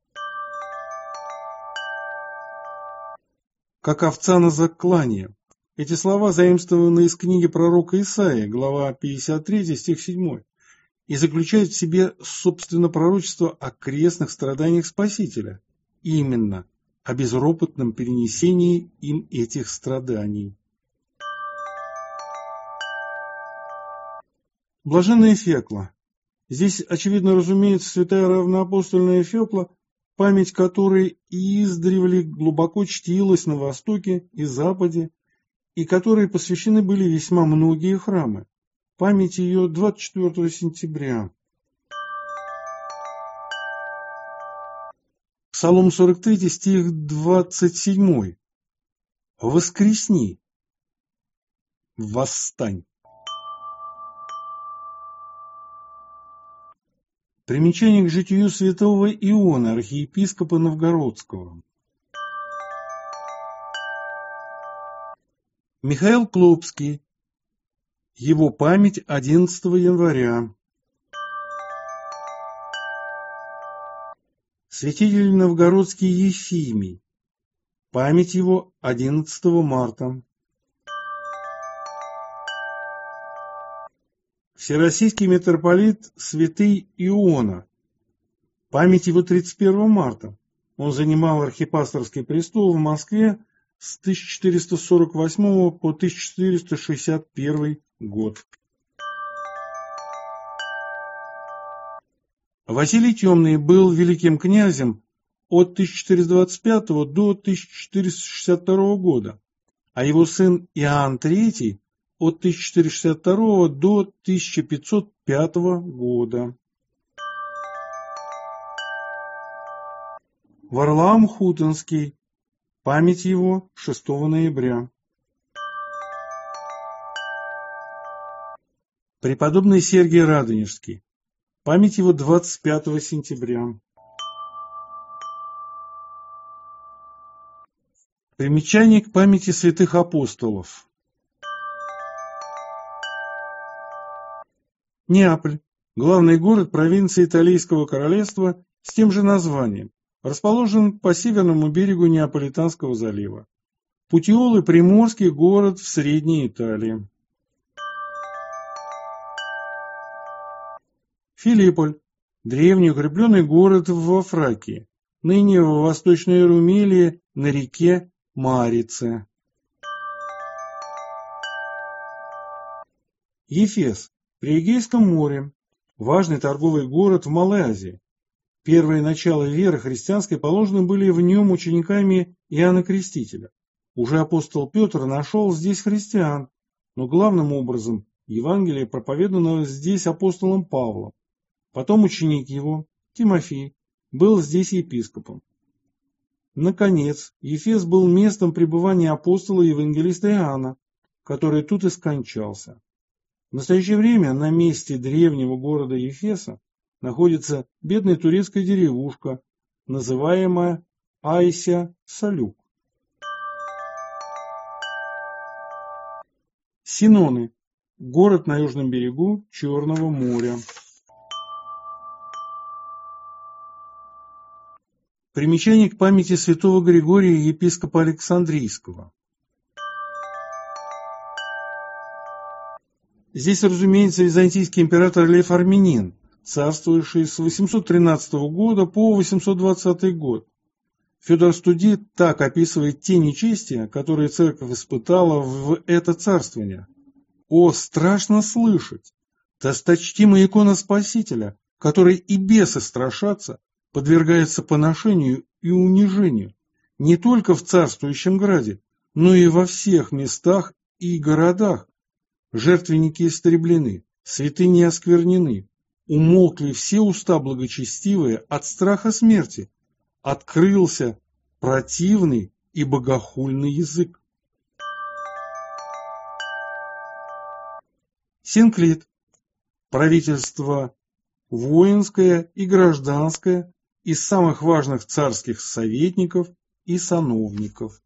Как овца на заклание. Эти слова заимствованы из книги пророка Исаии, глава пятьдесят три, стих семь, и заключают в себе, собственно, пророчество о крестных страданиях Спасителя, именно о безропотном перенесении им этих страданий. Блаженная Фекла. Здесь, очевидно, разумеется, святая равноапостольная Фекла, память которой издревле глубоко чтилась на Востоке и Западе, и которой посвящены были весьма многие храмы. Память ее двадцать четвёртого сентября. Псалом сорок три, стих двадцать семь. «Воскресни, восстань». Примечание к житию святого Иона, архиепископа Новгородского. Михаил Клопский. Его память одиннадцатого января. Святитель Новгородский Ефимий. Память его одиннадцатого марта. Всероссийский митрополит святый Иона. Память его тридцать первого марта. Он занимал архипасторский престол в Москве с тысяча четыреста сорок восьмого по тысяча четыреста шестьдесят первый год. Василий Темный был великим князем от тысяча четыреста двадцать пятого до тысяча четыреста шестьдесят второго года, а его сын Иоанн третий от тысяча четыреста шестьдесят второго до тысяча пятьсот пятого года. Варлаам Хутонский. Память его шестого ноября. Преподобный Сергий Радонежский. Память его двадцать пятого сентября. Примечание к памяти святых апостолов. Неаполь. Главный город провинции Италийского королевства с тем же названием. Расположен по северному берегу Неаполитанского залива. Путиолы – приморский город в Средней Италии. Филипполь – древний укрепленный город во Фракии, ныне в Восточной Румелии на реке Марице. Ефес – при Эгейском море, важный торговый город в Малой Азии. Первые начала веры христианской положены были в нем учениками Иоанна Крестителя. Уже апостол Петр нашел здесь христиан, но главным образом Евангелие проповедано здесь апостолом Павлом. Потом ученик его, Тимофей, был здесь епископом. Наконец, Ефес был местом пребывания апостола и евангелиста Иоанна, который тут и скончался. В настоящее время на месте древнего города Ефеса находится бедная турецкая деревушка, называемая Айся-Салюк. Синоны – город на южном берегу Черного моря. Примечание к памяти святого Григория, епископа Александрийского. Здесь, разумеется, византийский император Лев Армянин, царствующий с восемьсот тринадцатого года по восемьсот двадцатый год. Федор Студит так описывает те нечестия, которые церковь испытала в это царствование. «О, страшно слышать! Досточтимая икона Спасителя, которой и бесы страшатся, подвергается поношению и унижению не только в царствующем граде, но и во всех местах и городах. Жертвенники истреблены, святыни осквернены, умолкли все уста благочестивые от страха смерти, открылся противный и богохульный язык». Синклит. Правительство воинское и гражданское из самых важных царских советников и сановников.